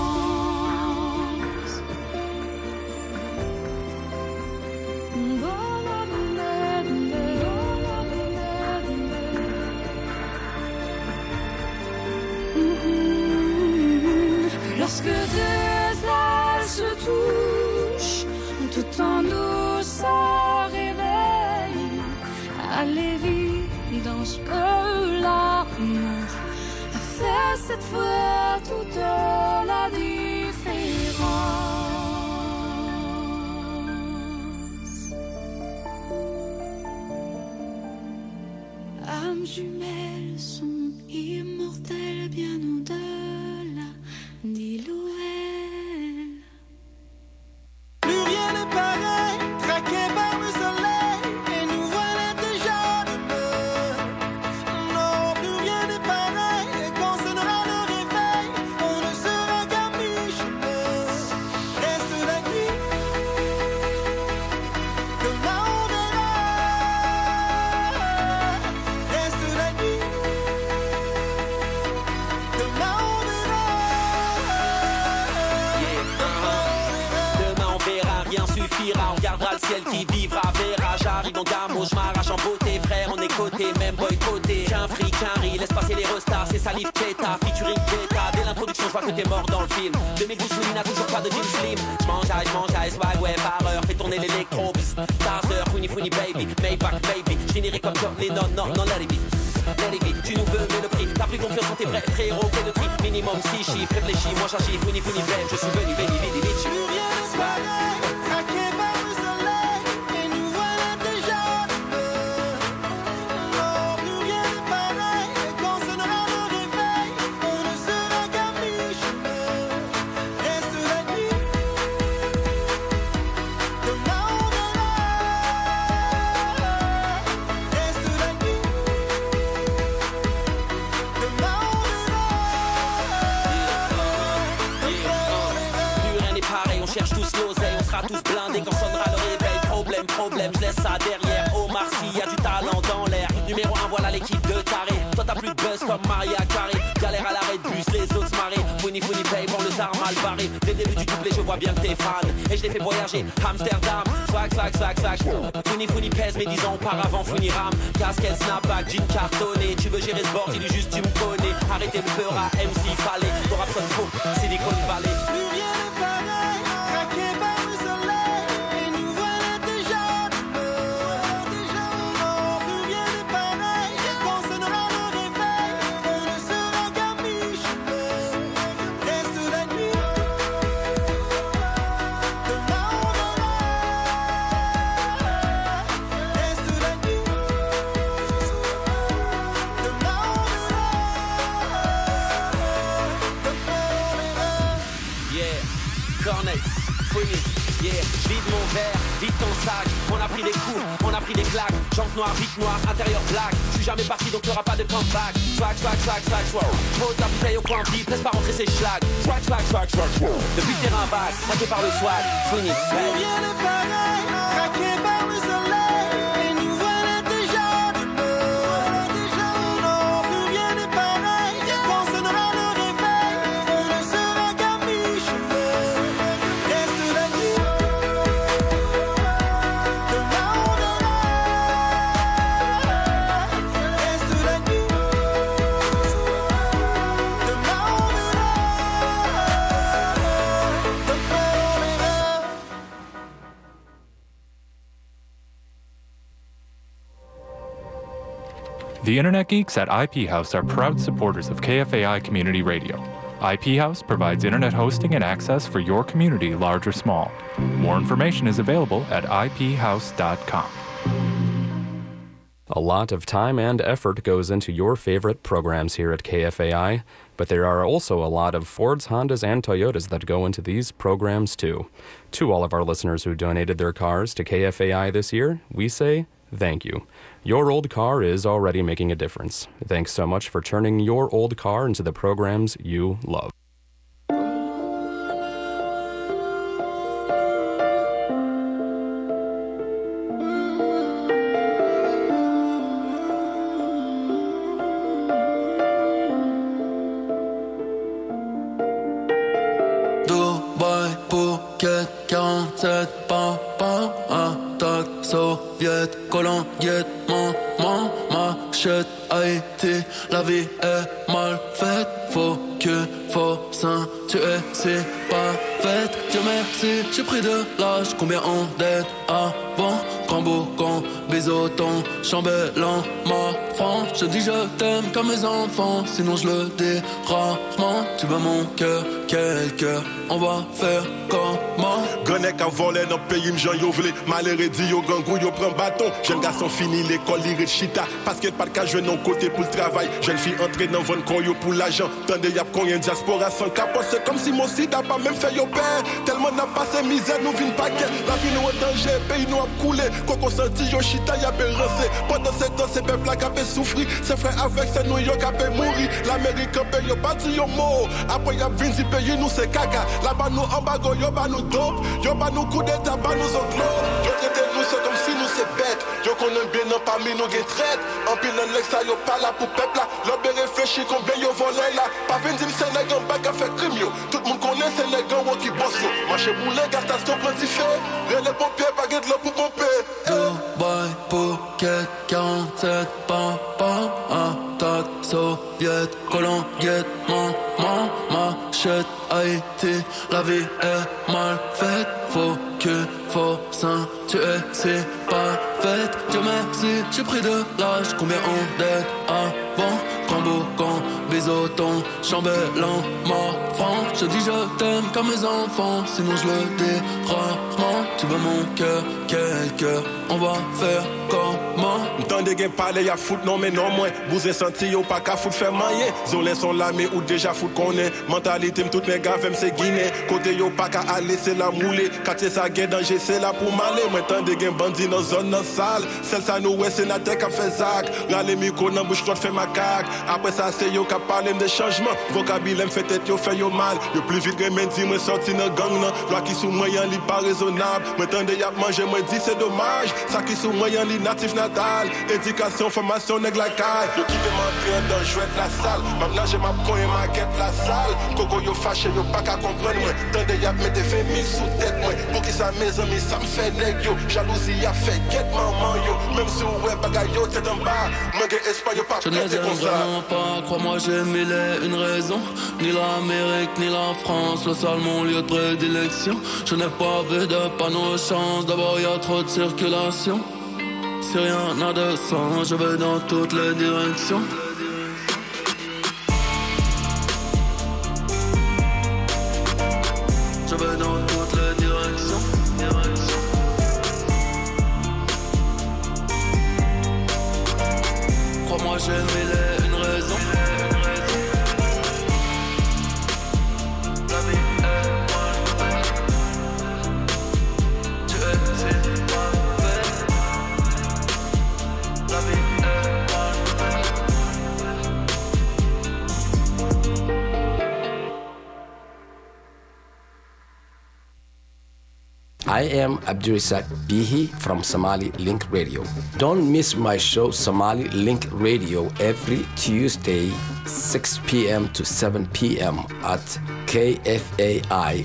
Lorsque deux âmes se touchent, tout en nous se réveille à l'évidence que l'amour fait cette fois toute la différence. Âmes jumelles sont immortelles bien au-delà d'Ilouel. Plus rien n'est pareil, traqué par le soleil, et nous voilà déjà demain. Non, plus rien n'est pareil, et quand sonnera le réveil, on ne sera qu'à mi-chemin. Reste la nuit, demain on verra. Reste la nuit, demain on verra. Demain on verra, rien suffira, on regardera le ciel qui vivra, verra. J'arrive en gamme, je m'arrache en beauté, frère, on est coté, même boycotté. Qu'un fric, qu'un riz, laisse passer les restarts, c'est salif Keta, featuring Keta. Dès l'introduction, je vois que t'es mort dans le film. 2012, Soulina, toujours pas de Jim Slim. J'mange, swag, ouais, par heure, fais tourner l'électro, Tarzeur, funny baby, Maybach baby. J'finirai comme John Lennon, non, let it be. Let it be, tu nous veux, mais le prix. T'as plus confiance en tes vrais frérots, fais de trip. Minimum 6 chiffres, réfléchis, moi j'agis, funny babe. Je suis venu, vidi, bitch. Plus rien n'est pareil, traqué par le soleil, et nous voilà déjà demain. Non, plus rien n'est pareil, et quand sonnera le réveil, on ne sera qu'à mi-chemin. Reste la nuit, demain on verra. Reste la nuit, demain on verra. Plus rien n'est pareil, on cherche tous l'oseille, on sera tous blindés quand sonnera le réveil. Problème, je laisse ça derrière. Omar Sy, y'a du talent dans l'air. Numéro 1, voilà l'équipe de tarés. Toi t'as plus de buzz comme Maria Carré. Galère à l'arrêt de bus, les autres marées. Funny paye pour le zar mal barré. Dès le début du couplet, je vois bien que t'es fan. Et je l'ai fait voyager, Amsterdam. Swag. Funny pèse, mais 10 ans auparavant, Funny ram. Casquette, snapback, jean cartonné. Tu veux gérer ce bord, dis-lui juste tu me connais. Arrêtez le peur à MC Fallait. Ton rap sonne faux, Silicon Valley. Plus rien n'est pareil, traqué par le soleil, et nous voilà déjà demain. Non, plus rien n'est pareil, et quand sonnera le réveil, on ne sera qu'à mi-chemin. Reste la nuit, demain on verra. Reste la nuit, demain on verra. Yeah, Cornet, Funny, yeah, vide mon verre, vide ton sac. On a pris des coups, on a pris des claques. Jante noire, vite noire, intérieur black. Je suis jamais parti donc y'aura pas de comeback. Swag. Pose la bouteille au coin vide, laisse pas rentrer ses schlags. Swag. Depuis le terrain vague, traqué par le swag. Funny, Plus rien n'est pareil, traqué par le soleil, et nous voilà déjà demain. Non, plus rien n'est pareil, et quand sonnera le réveil, on ne sera qu'à mi-chemin. Reste la nuit, demain on verra. Reste la nuit, demain on verra. The Internet Geeks at IP House are proud supporters of KFAI Community Radio. IP House provides internet hosting and access for your community, large or small. More information is available at iphouse.com. A lot of time and effort goes into your favorite programs here at KFAI, but there are also a lot of Fords, Hondas, and Toyotas that go into these programs too. To all of our listeners who donated their cars to KFAI this year, we say thank you. Your old car is already making a difference. Thanks so much for turning your old car into the programs you love. Dubai, Phuket, 47 papa, attaque soviète, colombiette, maman, machette, Haïti, la vie est mal faite, faut s'intuer, c'est pas fait, Dieu merci, j'ai pris de l'âge, combien on dette avant, grand boucan, bisoton, chambellan, ma France, je dis je t'aime comme mes enfants, sinon je le dis rarement, tu veux mon cœur, quel cœur, on va faire comment? Grenec a volé dans le pays, m'jan yo vle, malheureux dit yo gangou, yo prend bâton, jeune garçon fini l'école, il chita, parce qu'il pas de cas jouer non côté pour le travail, jeune fille entrée dans von con yo pour l'argent, tandis y'a combien diaspora sans capote, c'est comme si mon site a pas même fait yo père, tellement n'a passé misère, nous vin paquet, la vie nous en danger, pays nous a coulé, qu'on senti yo chita y'a bérancé, pendant ce temps c'est peuple qui a fait souffrir, c'est frère avec c'est New York a fait mourir, l'Amérique a fait yo parti yo mort, après y'a vin si pays nous c'est caca, là-bas nous embargo, yo ba nous dope, yo ba nous coup d'état, ba nous enclos, yo traite nous c'est comme si nous c'est bête, yo connaît bien non parmi nous gen traite, en pile en l'ex yo pas là pour peuple là, l'homme réfléchit combien yo volé là, pas vin dim c'est nèg en bac a fait crime yo, tout le monde connaît c'est nèg en qui bosse yo, marché boulin, gastation printifé, les pompiers pas de l'eau pour pomper. Dubai, Phuket, 47 papa, attaque soviète, colombiette, maman, machette, Haïti, la vie est mal faite, faut s'intuer, c'est pas fait, Dieu merci, j'ai pris de l'âge, combien on dette avant, grand boucan, bisoton, chambellan, ma France, je dis je t'aime comme mes enfants, sinon je le dis rarement, tu veux mon cœur, quel cœur, on va faire comment? M'tendez gen parler y'a foot non mais non moins, bousé senti yo pas qu'à foot faire mailler, zolé son lamé ou déjà foot connaît, mentalité m'tout les gars v'm c'est Guinée, côté yo pas qu'à aller c'est la moulée, quartier ça gen danger c'est là pour m'aller, m'tendez gen bandit dans zone dans salle, celle ça nous ouais sénateur qu'a fait zac, râler micro dans bouche toi fait macaque, après ça c'est yo qu'a parlé de changement, vocabulaire m'fait tête yo fait yo mal, yo plus vite que m'di moi sorti dans gang nan, loi qui sous moyen li pas raisonnable, m'tendez y'a manger moi dit c'est dommage, ça qui sous moyen li natif natal, éducation, formation, nèg la caille. Yo qui veut m'entrer dans jouet la salle. Maintenant j'ai ma poing et ma quête la salle. Coco yo fâché, yo pas qu'à comprendre moi. Tendez y'a mis des 20 000 sous tête moi. Pour qui ça mes amis, ça me fait nèg yo. Jalousie y'a fait quête maman yo. Même si ouais bagaille yo tête en bas. Moi j'ai espoir yo pas je ne dirai vraiment pas, crois-moi j'ai mille et une raisons. Ni l'Amérique, ni la France, le sol mon lieu de prédilection. Je n'ai pas vu de panneau chance, d'abord y'a trop de circulation. Si rien n'a de sens, je vais dans toutes les directions. Je vais dans toutes les directions. Crois-moi j'ai mille et une raisons. La vie est mal faite. Tu es pas fait. La vie est mal faite. I am Abdurizak Bihi from Somali Link Radio. Don't miss my show Somali Link Radio every Tuesday 6 p.m. to 7 p.m. at kfai.org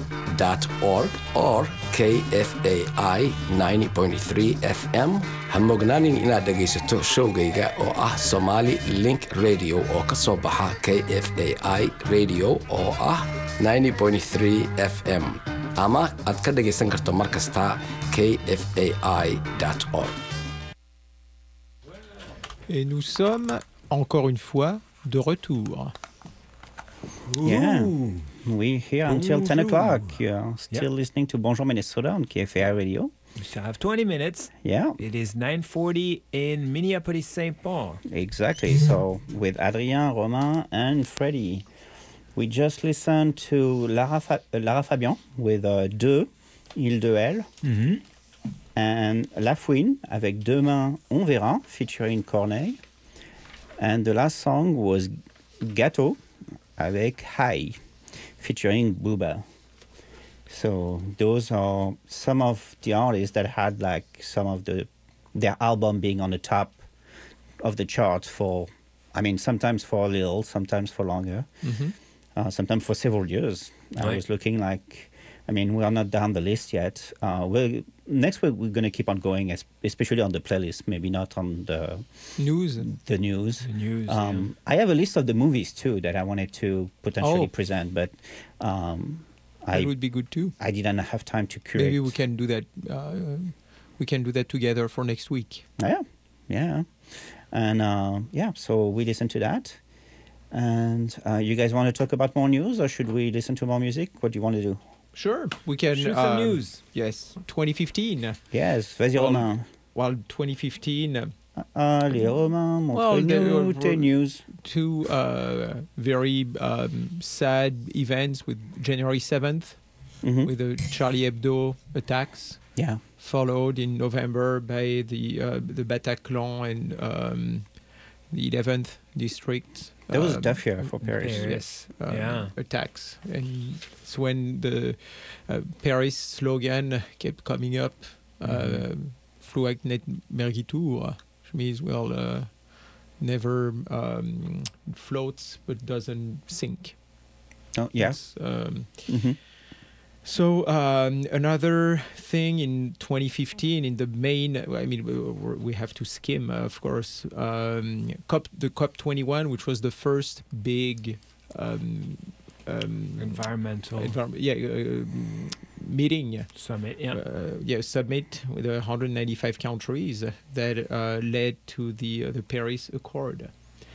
or KFAI 90.3 FM. Hamognaanin inaad dhegaysato showgayga oo ah Somali Link Radio oo ka soo baxa KFAI Radio oo ah 90.3 FM. ama aad ka dhagaysan karto mar kasta kfai.org. Et nous sommes encore une fois de retour. Yeah. We're here until 10 o'clock. You're still listening to Bonjour Minnesota on KFAI Radio. We still have 20 minutes. Yeah. It is 9:40 in Minneapolis, St. Paul. Exactly. So with Adrien, Romain, and Freddie, we just listened to Lara Fabian with Deux, Île de Elle, and La Fouine avec Demain on verra featuring Corneille, and the last song was Gâteau avec Hai featuring Booba. So those are some of the artists that had like some of their album being on the top of the charts for, I mean, sometimes for a little, sometimes for longer, sometimes for several years. I was looking like, I mean, we are not down the list yet. Next week we're going to keep on going, especially on the playlist, maybe not on the news. The news. Yeah. I have a list of the movies too that I wanted to potentially present, but that would be good too. I didn't have time to curate. Maybe we can do that. We can do that together for next week. Yeah. And so we listen to that. And you guys want to talk about more news, or should we listen to more music? What do you want to do? Sure, we can. Shoot some news. Yes, 2015. Yes, vas-y Romain. Well, 2015. Allez Romain, montre-nous tes news. Two very sad events with January 7th, with the Charlie Hebdo attacks. Yeah. Followed in November by the Bataclan and the 11th district. That was a tough year for Paris. Yes, attacks. And it's when the Paris slogan kept coming up, Fluac net mergitur, which means, never floats but doesn't sink. Oh, yes. So another thing in 2015, in the main, I mean, we have to skim, of course, the COP21, which was the first big environmental meeting. Summit, summit with 195 countries that led to the Paris Accord.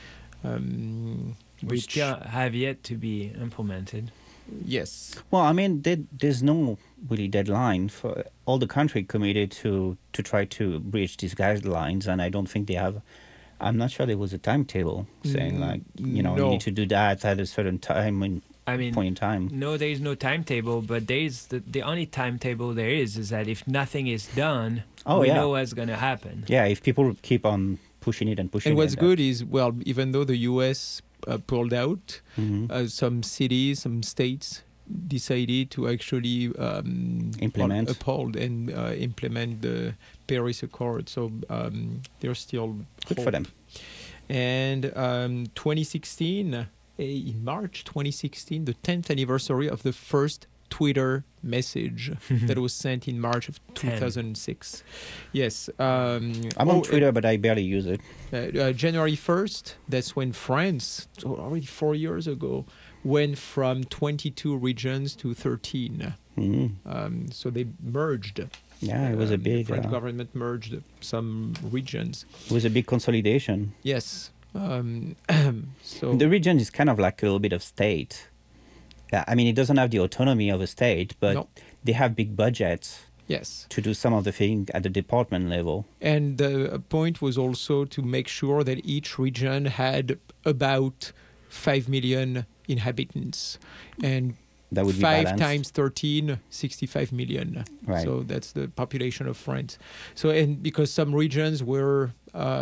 Which have yet to be implemented. Yes. Well, I mean, there's no really deadline for all the country committed to try to reach these guidelines, and I don't think they have. I'm not sure there was a timetable saying you need to do that at a certain time point in time. No, there is no timetable, but there's the only timetable there is that if nothing is done, we know what's going to happen. Yeah, if people keep on pushing it and pushing it. And what's good is, even though the U.S. pulled out, some cities, some states decided to actually uphold and implement the Paris Accord. So they're still good for them. And 2016, in March 2016, the 10th anniversary of the first Twitter message that was sent in March of 2006. Yes. I'm on Twitter, but I barely use it. January 1st, that's when France, already 4 years ago, went from 22 regions to 13. So they merged. Yeah, it was a big... The French government merged some regions. It was a big consolidation. Yes. So the region is kind of like a little bit of state. I mean, it doesn't have the autonomy of a state, but they have big budgets. Yes. To do some of the things at the department level. And the point was also to make sure that each region had about 5 million inhabitants. And that would be 5 balanced. times 13, 65 million. Right. So that's the population of France. So, and because some regions were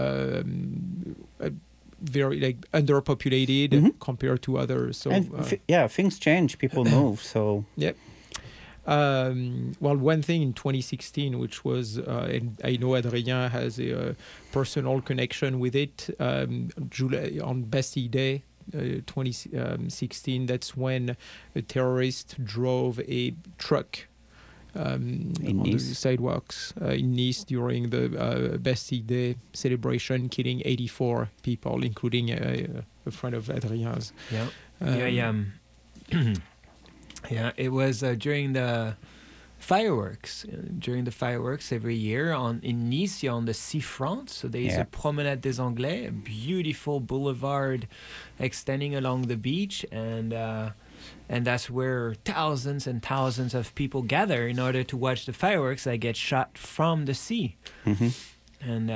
very underpopulated compared to others. So things change, people move. So yep. One thing in 2016, which was, and I know Adrien has a personal connection with it. On Bastille Day, 2016, that's when a terrorist drove a truck on the sidewalks in Nice during the Bastille Day celebration, killing 84 people, including a friend of Adrien's. Yeah, it was during the fireworks. During the fireworks every year in Nice, on the seafront. So there is a Promenade des Anglais, a beautiful boulevard extending along the beach, and that's where thousands and thousands of people gather in order to watch the fireworks that get shot from the sea. Mm-hmm. And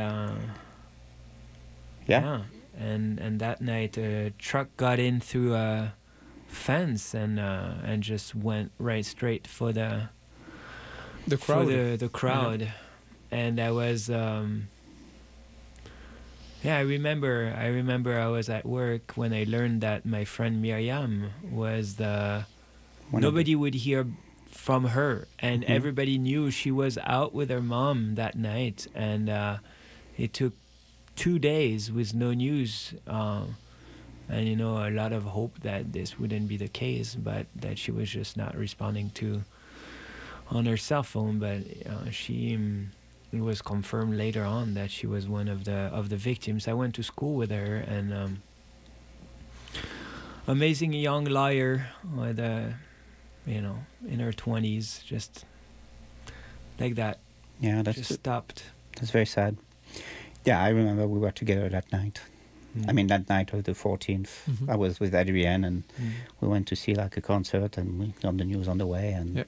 and that night a truck got in through a fence and just went right straight for the crowd. For the crowd. Yeah. And I was I remember I was at work when I learned that my friend Miriam was nobody would hear from her, and everybody knew she was out with her mom that night, and it took 2 days with no news, and a lot of hope that this wouldn't be the case, but that she was just not responding on her cell phone. But it was confirmed later on that she was one of the victims. I went to school with her, and amazing young lawyer with in her 20s, just like that. Yeah, that's just stopped. That's very sad. Yeah, I remember we were together that night. I mean, that night of the 14th, I was with Adrienne, and we went to see like a concert, and we got the news on the way, and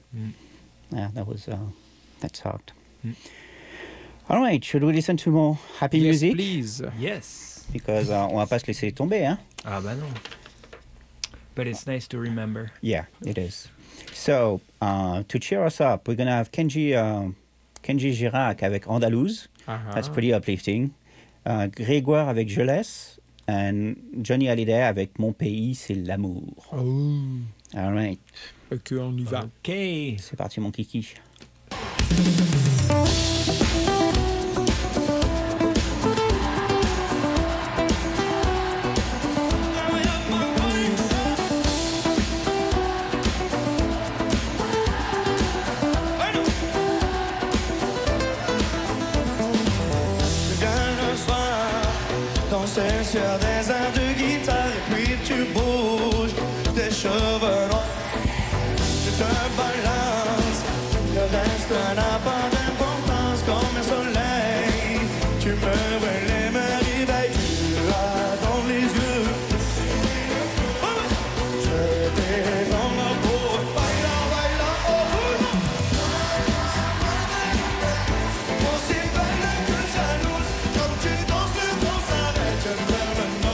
that sucked. All right, should we listen to more happy music? Please. Yes. Because on va pas se laisser tomber, hein? Ah bah non. But it's nice to remember. Yeah, it is. So, to cheer us up, we're going to have Kenji Girac avec Andalouse. That's pretty uplifting. Grégoire avec Je laisse. And Johnny Hallyday avec Mon pays, c'est l'amour. Oh. All right. Ok, on y va. Ok. C'est parti, mon kiki. Sur des airs de guitare et puis tu bouges tes cheveux noirs. Tu te balances, le reste n'a pas d'importance. Comme un soleil, tu me brûles et me réveilles. Tu as dans les yeux, je t'ai dans la peau. Baila, baila, oh. Aussi belle que jalouse, comme tu danses, le temps s'arrête. Je ne me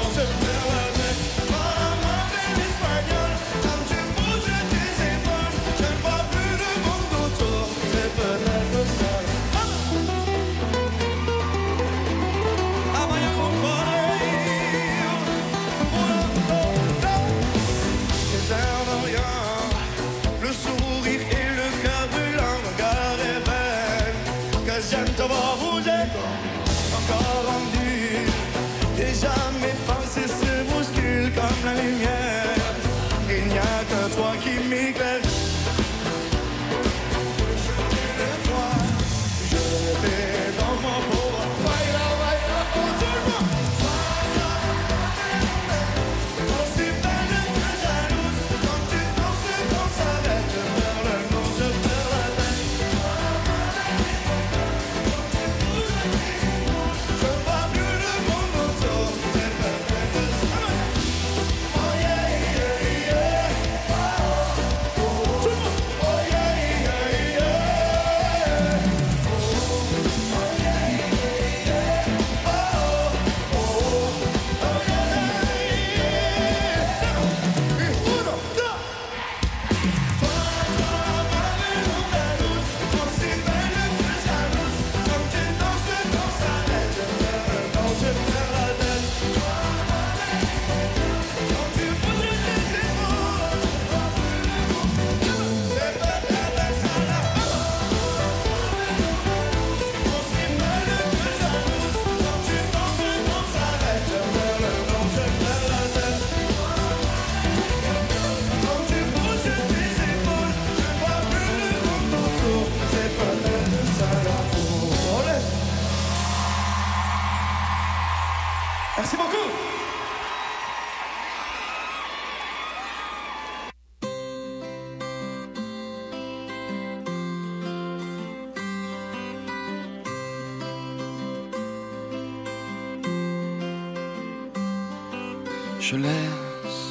je laisse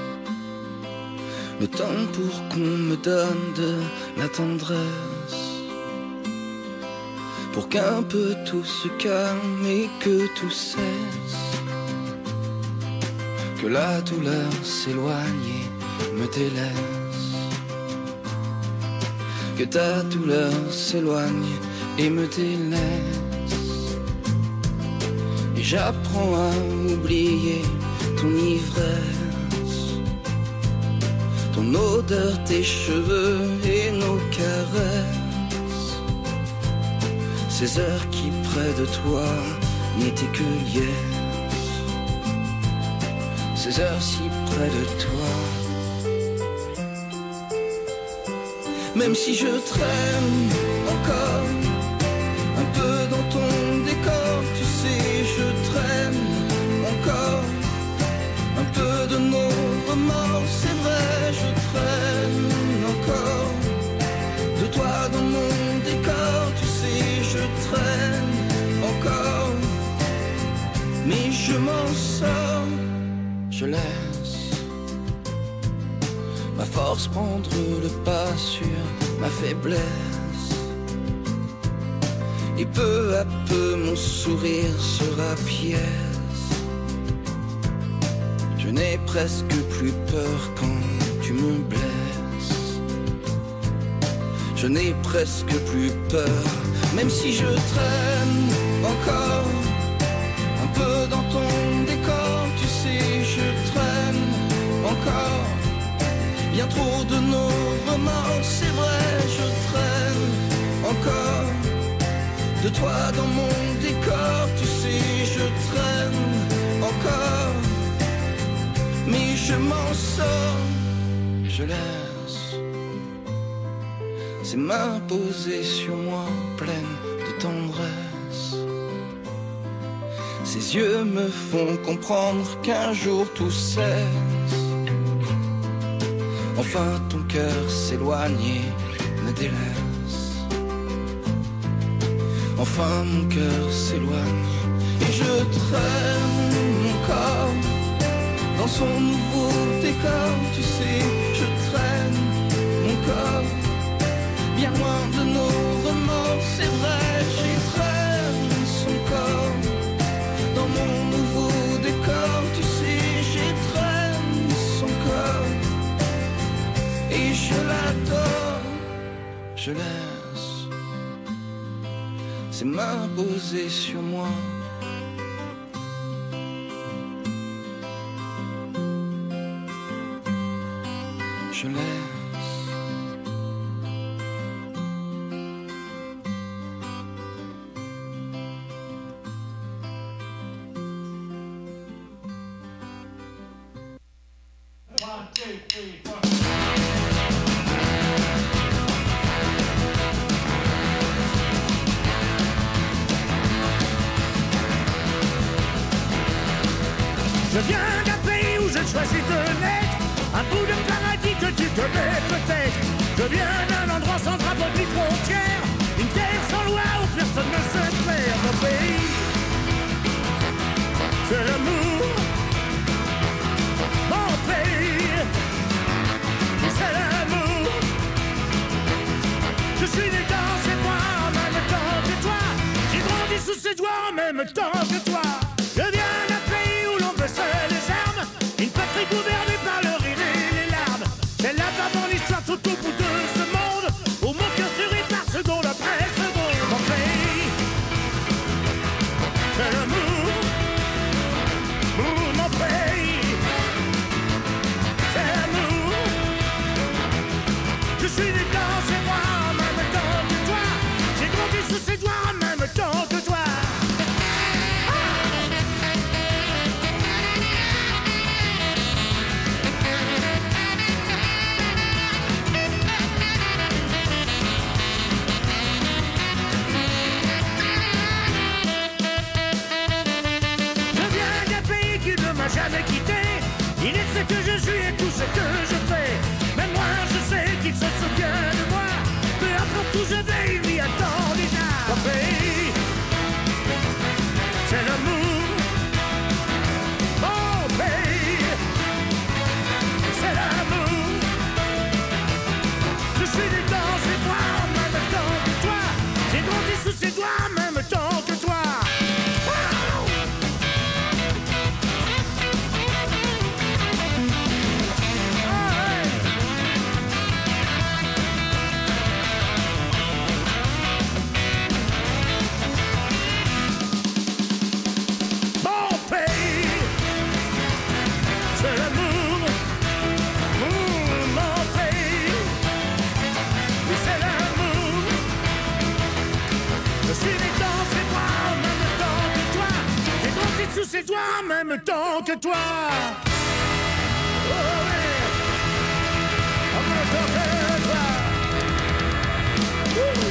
le temps pour qu'on me donne de la tendresse, pour qu'un peu tout se calme et que tout cesse, que la douleur s'éloigne et me délaisse, que ta douleur s'éloigne et me délaisse, et j'apprends à oublier ton ivresse, ton odeur, tes cheveux et nos caresses, ces heures qui près de toi n'étaient que liesses, ces heures si près de toi. Même si je traîne encore un peu dans ton décor, tu sais, je traîne encore un peu de nos remords, c'est vrai, je traîne encore de toi dans mon décor, tu sais, je traîne encore, mais je m'en sors, je laisse ma force prendre le pas sur ma faiblesse, et peu à peu mon sourire sera pièce. Je n'ai presque plus peur quand tu me blesses, je n'ai presque plus peur, même si je traîne encore un peu dans ton décor, tu sais, je traîne encore bien trop de nos remords, c'est vrai, je traîne encore de toi dans mon décor, tu sais, je traîne encore, mais je m'en sors, je laisse ses mains posées sur moi, pleines de tendresse, ses yeux me font comprendre qu'un jour tout cesse. Enfin ton cœur s'éloigne et me délaisse, enfin mon cœur s'éloigne et je traîne mon corps dans son nouveau décor, tu sais, je traîne mon corps bien loin de nos remords, c'est vrai, j'y traîne son corps dans mon nouveau décor, tu sais, j'y traîne son corps et je l'adore, je laisse ses mains posées sur moi. Je laisse. Je viens d'un pays où je choisis de naître, un bout de paradis que tu connais peut-être. Je viens d'un endroit sans drapeau ni frontière, une terre sans loi où personne ne se perd. Mon pays, c'est l'amour. Mon pays, c'est l'amour. Je suis né dans ses bras en même temps que toi, j'ai grandi sous ses doigts en même temps que toi. Je viens d'un pays où l'on possède les armes, une patrie gouvernée par le rire et les larmes. C'est là-bas mon histoire tout au bout de ce monde, où mon cœur se répare seconde après seconde. Mon pays, c'est l'amour. Mon pays, c'est l'amour. Je suis né dans ses bras en même temps que toi, j'ai grandi sous ses doigts en même temps que toi. Jamais quitté, il est ce que je suis et tout ce que je fais. Même moi je sais qu'il se souvient de moi, peu importe où je vais, il m'y attend déjà. Mon pays, c'est l'amour. Mon pays, c'est toi en même temps que toi. Oh ouais, en même temps que toi. Woo,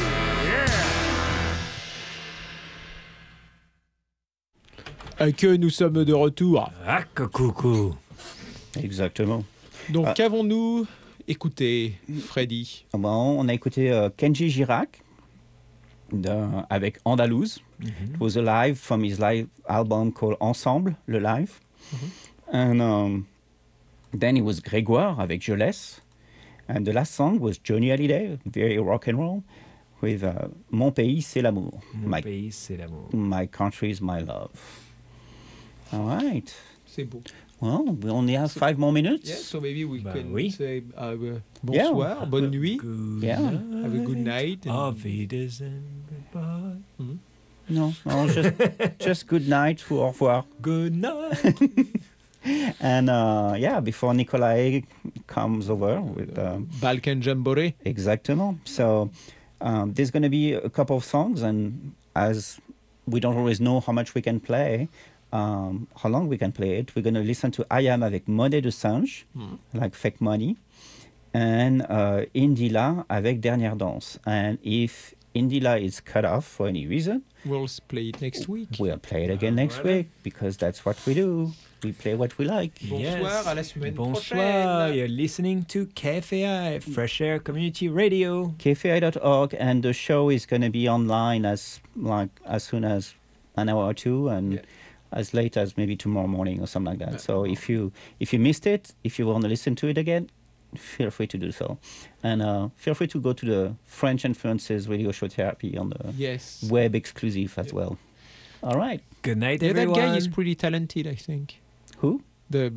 yeah. Que nous sommes de retour. Ah, coucou. Exactement. Donc, qu'avons-nous écouté, Freddy? On a écouté Kenji Girac avec Andalouse. It was a live from his live album called Ensemble, le live. And then it was Grégoire avec Je laisse. And the last song was Johnny Hallyday, very rock and roll, with Mon pays, c'est l'amour. Mon pays, c'est l'amour. My country is my love. All right. C'est beau. Well, we only have 5 more minutes. Yeah, so maybe we can oui. say bonsoir, bonne nuit, have a good night. Auf Wiedersehen, goodbye. No, just good night, au revoir. Good night. And before Nikolai comes over with Balkan Jamboree. Exactement. So there's going to be a couple of songs, and as we don't always know how much we can play, how long we can play it, we're going to listen to I Am avec Monnaie de Singe, like Fake Money, and Indila avec Dernière Danse. And if Indila is cut off for any reason, we'll play it next week. We'll play it again next week, because that's what we do. We play what we like. Bonsoir, à la semaine Bonsoir, prochaine. You're listening to KFAI, Fresh Air Community Radio. KFAI.org, and the show is going to be online as soon as an hour or two, and as late as maybe tomorrow morning or something like that. So if you missed it, if you want to listen to it again, feel free to do so. And feel free to go to the French Influences Radio Show Therapy on the web exclusive as well. All right. Good night, everyone. That guy is pretty talented, I think. Who? The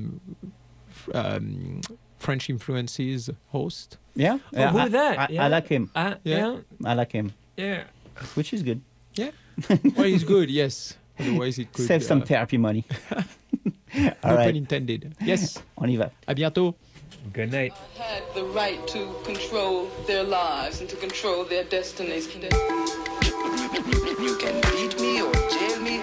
French Influences host. Yeah. Who is that? I like him. Yeah. I like him. Yeah. Which is good. Yeah. Well, he's good, yes. Otherwise, it could save some therapy money. No pun intended. Yes. On y va. À bientôt. Good night. Had the right to control their lives and to control their destinies. You can beat me or jail me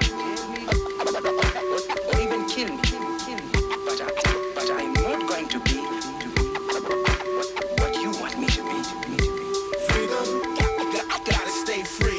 or even kill me. But I'm not going to be what you want me to be. Freedom, gotta stay free.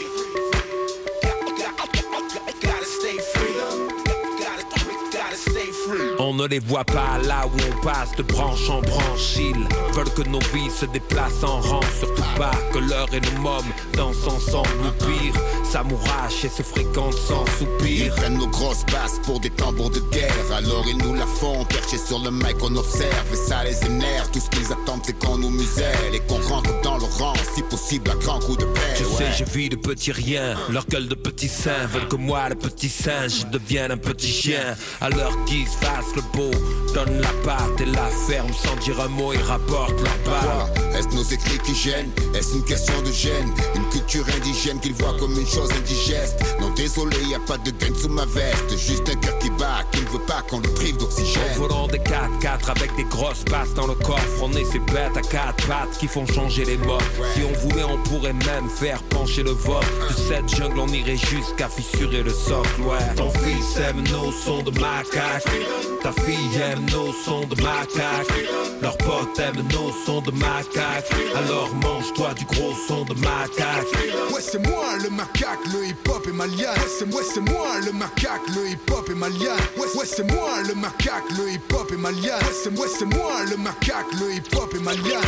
Gotta stay free. Gotta stay free. On ne les voit pas là où on passe de branche en branche. Ils veulent que nos vies se déplacent en rang. Surtout pas que l'heure et nos mômes dansent ensemble. Ou pire, s'amourachent et se fréquentent sans soupir. Ils prennent nos grosses basses pour des tambours de guerre. Alors ils nous la font, perchés sur le mic on observe. Et ça les énerve, tout ce qu'ils attendent c'est qu'on nous muselle. Et qu'on rentre dans le rang, si possible à grand coup de pelle. Tu sais, je vis de petits riens. Leur gueule de petits seins veulent que moi, le petit singe, devienne un petit chien. À leur guise, fasse le beau, donne la patte et la ferme sans dire un mot, ils rapportent leur part. Est-ce nos écrits qui gênent? Est-ce une question de gêne? Une culture indigène qu'ils voient comme une chose indigeste? Non désolé, y a pas de gaine sous ma veste. Juste un cœur qui bat, qui ne veut pas qu'on le prive d'oxygène. Au volant des 4x4 avec des grosses basses dans le coffre. On est ces bêtes à 4 pattes qui font changer les modes. Si on voulait, on pourrait même faire pencher le vote. De cette jungle, on irait jusqu'à fissurer le socle, ouais. Ton fils aime nos sons de macaque. Ta fille aime nos sons de macaque. Leurs potes aiment nos sons de macaque. Alors mange-toi du gros son de macaque. Ouais, c'est moi le macaque, le hip-hop est malien. Ouais, c'est moi le macaque, le hip-hop est malien. Ouais, c'est moi le macaque, le hip-hop est malien. Ouais, c'est moi le macaque, le hip-hop est malien.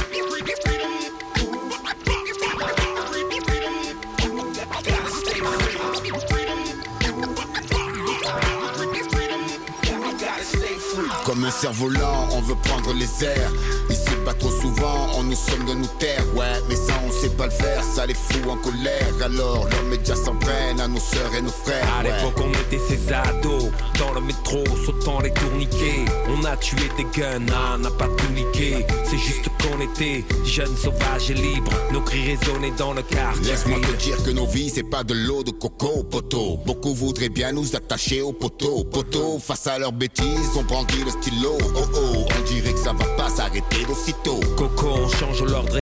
Comme un cerf-volant, on veut prendre les airs. Ici pas trop souvent, on nous somme de nous taire. Ouais, mais ça on sait pas le faire, ça les fout en colère. Alors leurs médias s'en prennent à nos sœurs et nos frères. À l'époque on était ces ados, dans le métro, sautant les tourniquets. On a tué des guns, on n'a pas tout niqué. C'est juste qu'on était jeunes, sauvages et libres. Nos cris résonnaient dans le quartier. Laisse-moi te dire que nos vies c'est pas de l'eau de coco, poteau. Beaucoup voudraient bien nous attacher au poteau. Poteau, face à leurs bêtises, on brandit le stylo. Oh oh, on dirait que ça va pas s'arrêter d'aussitôt. Coco, on change l'ordre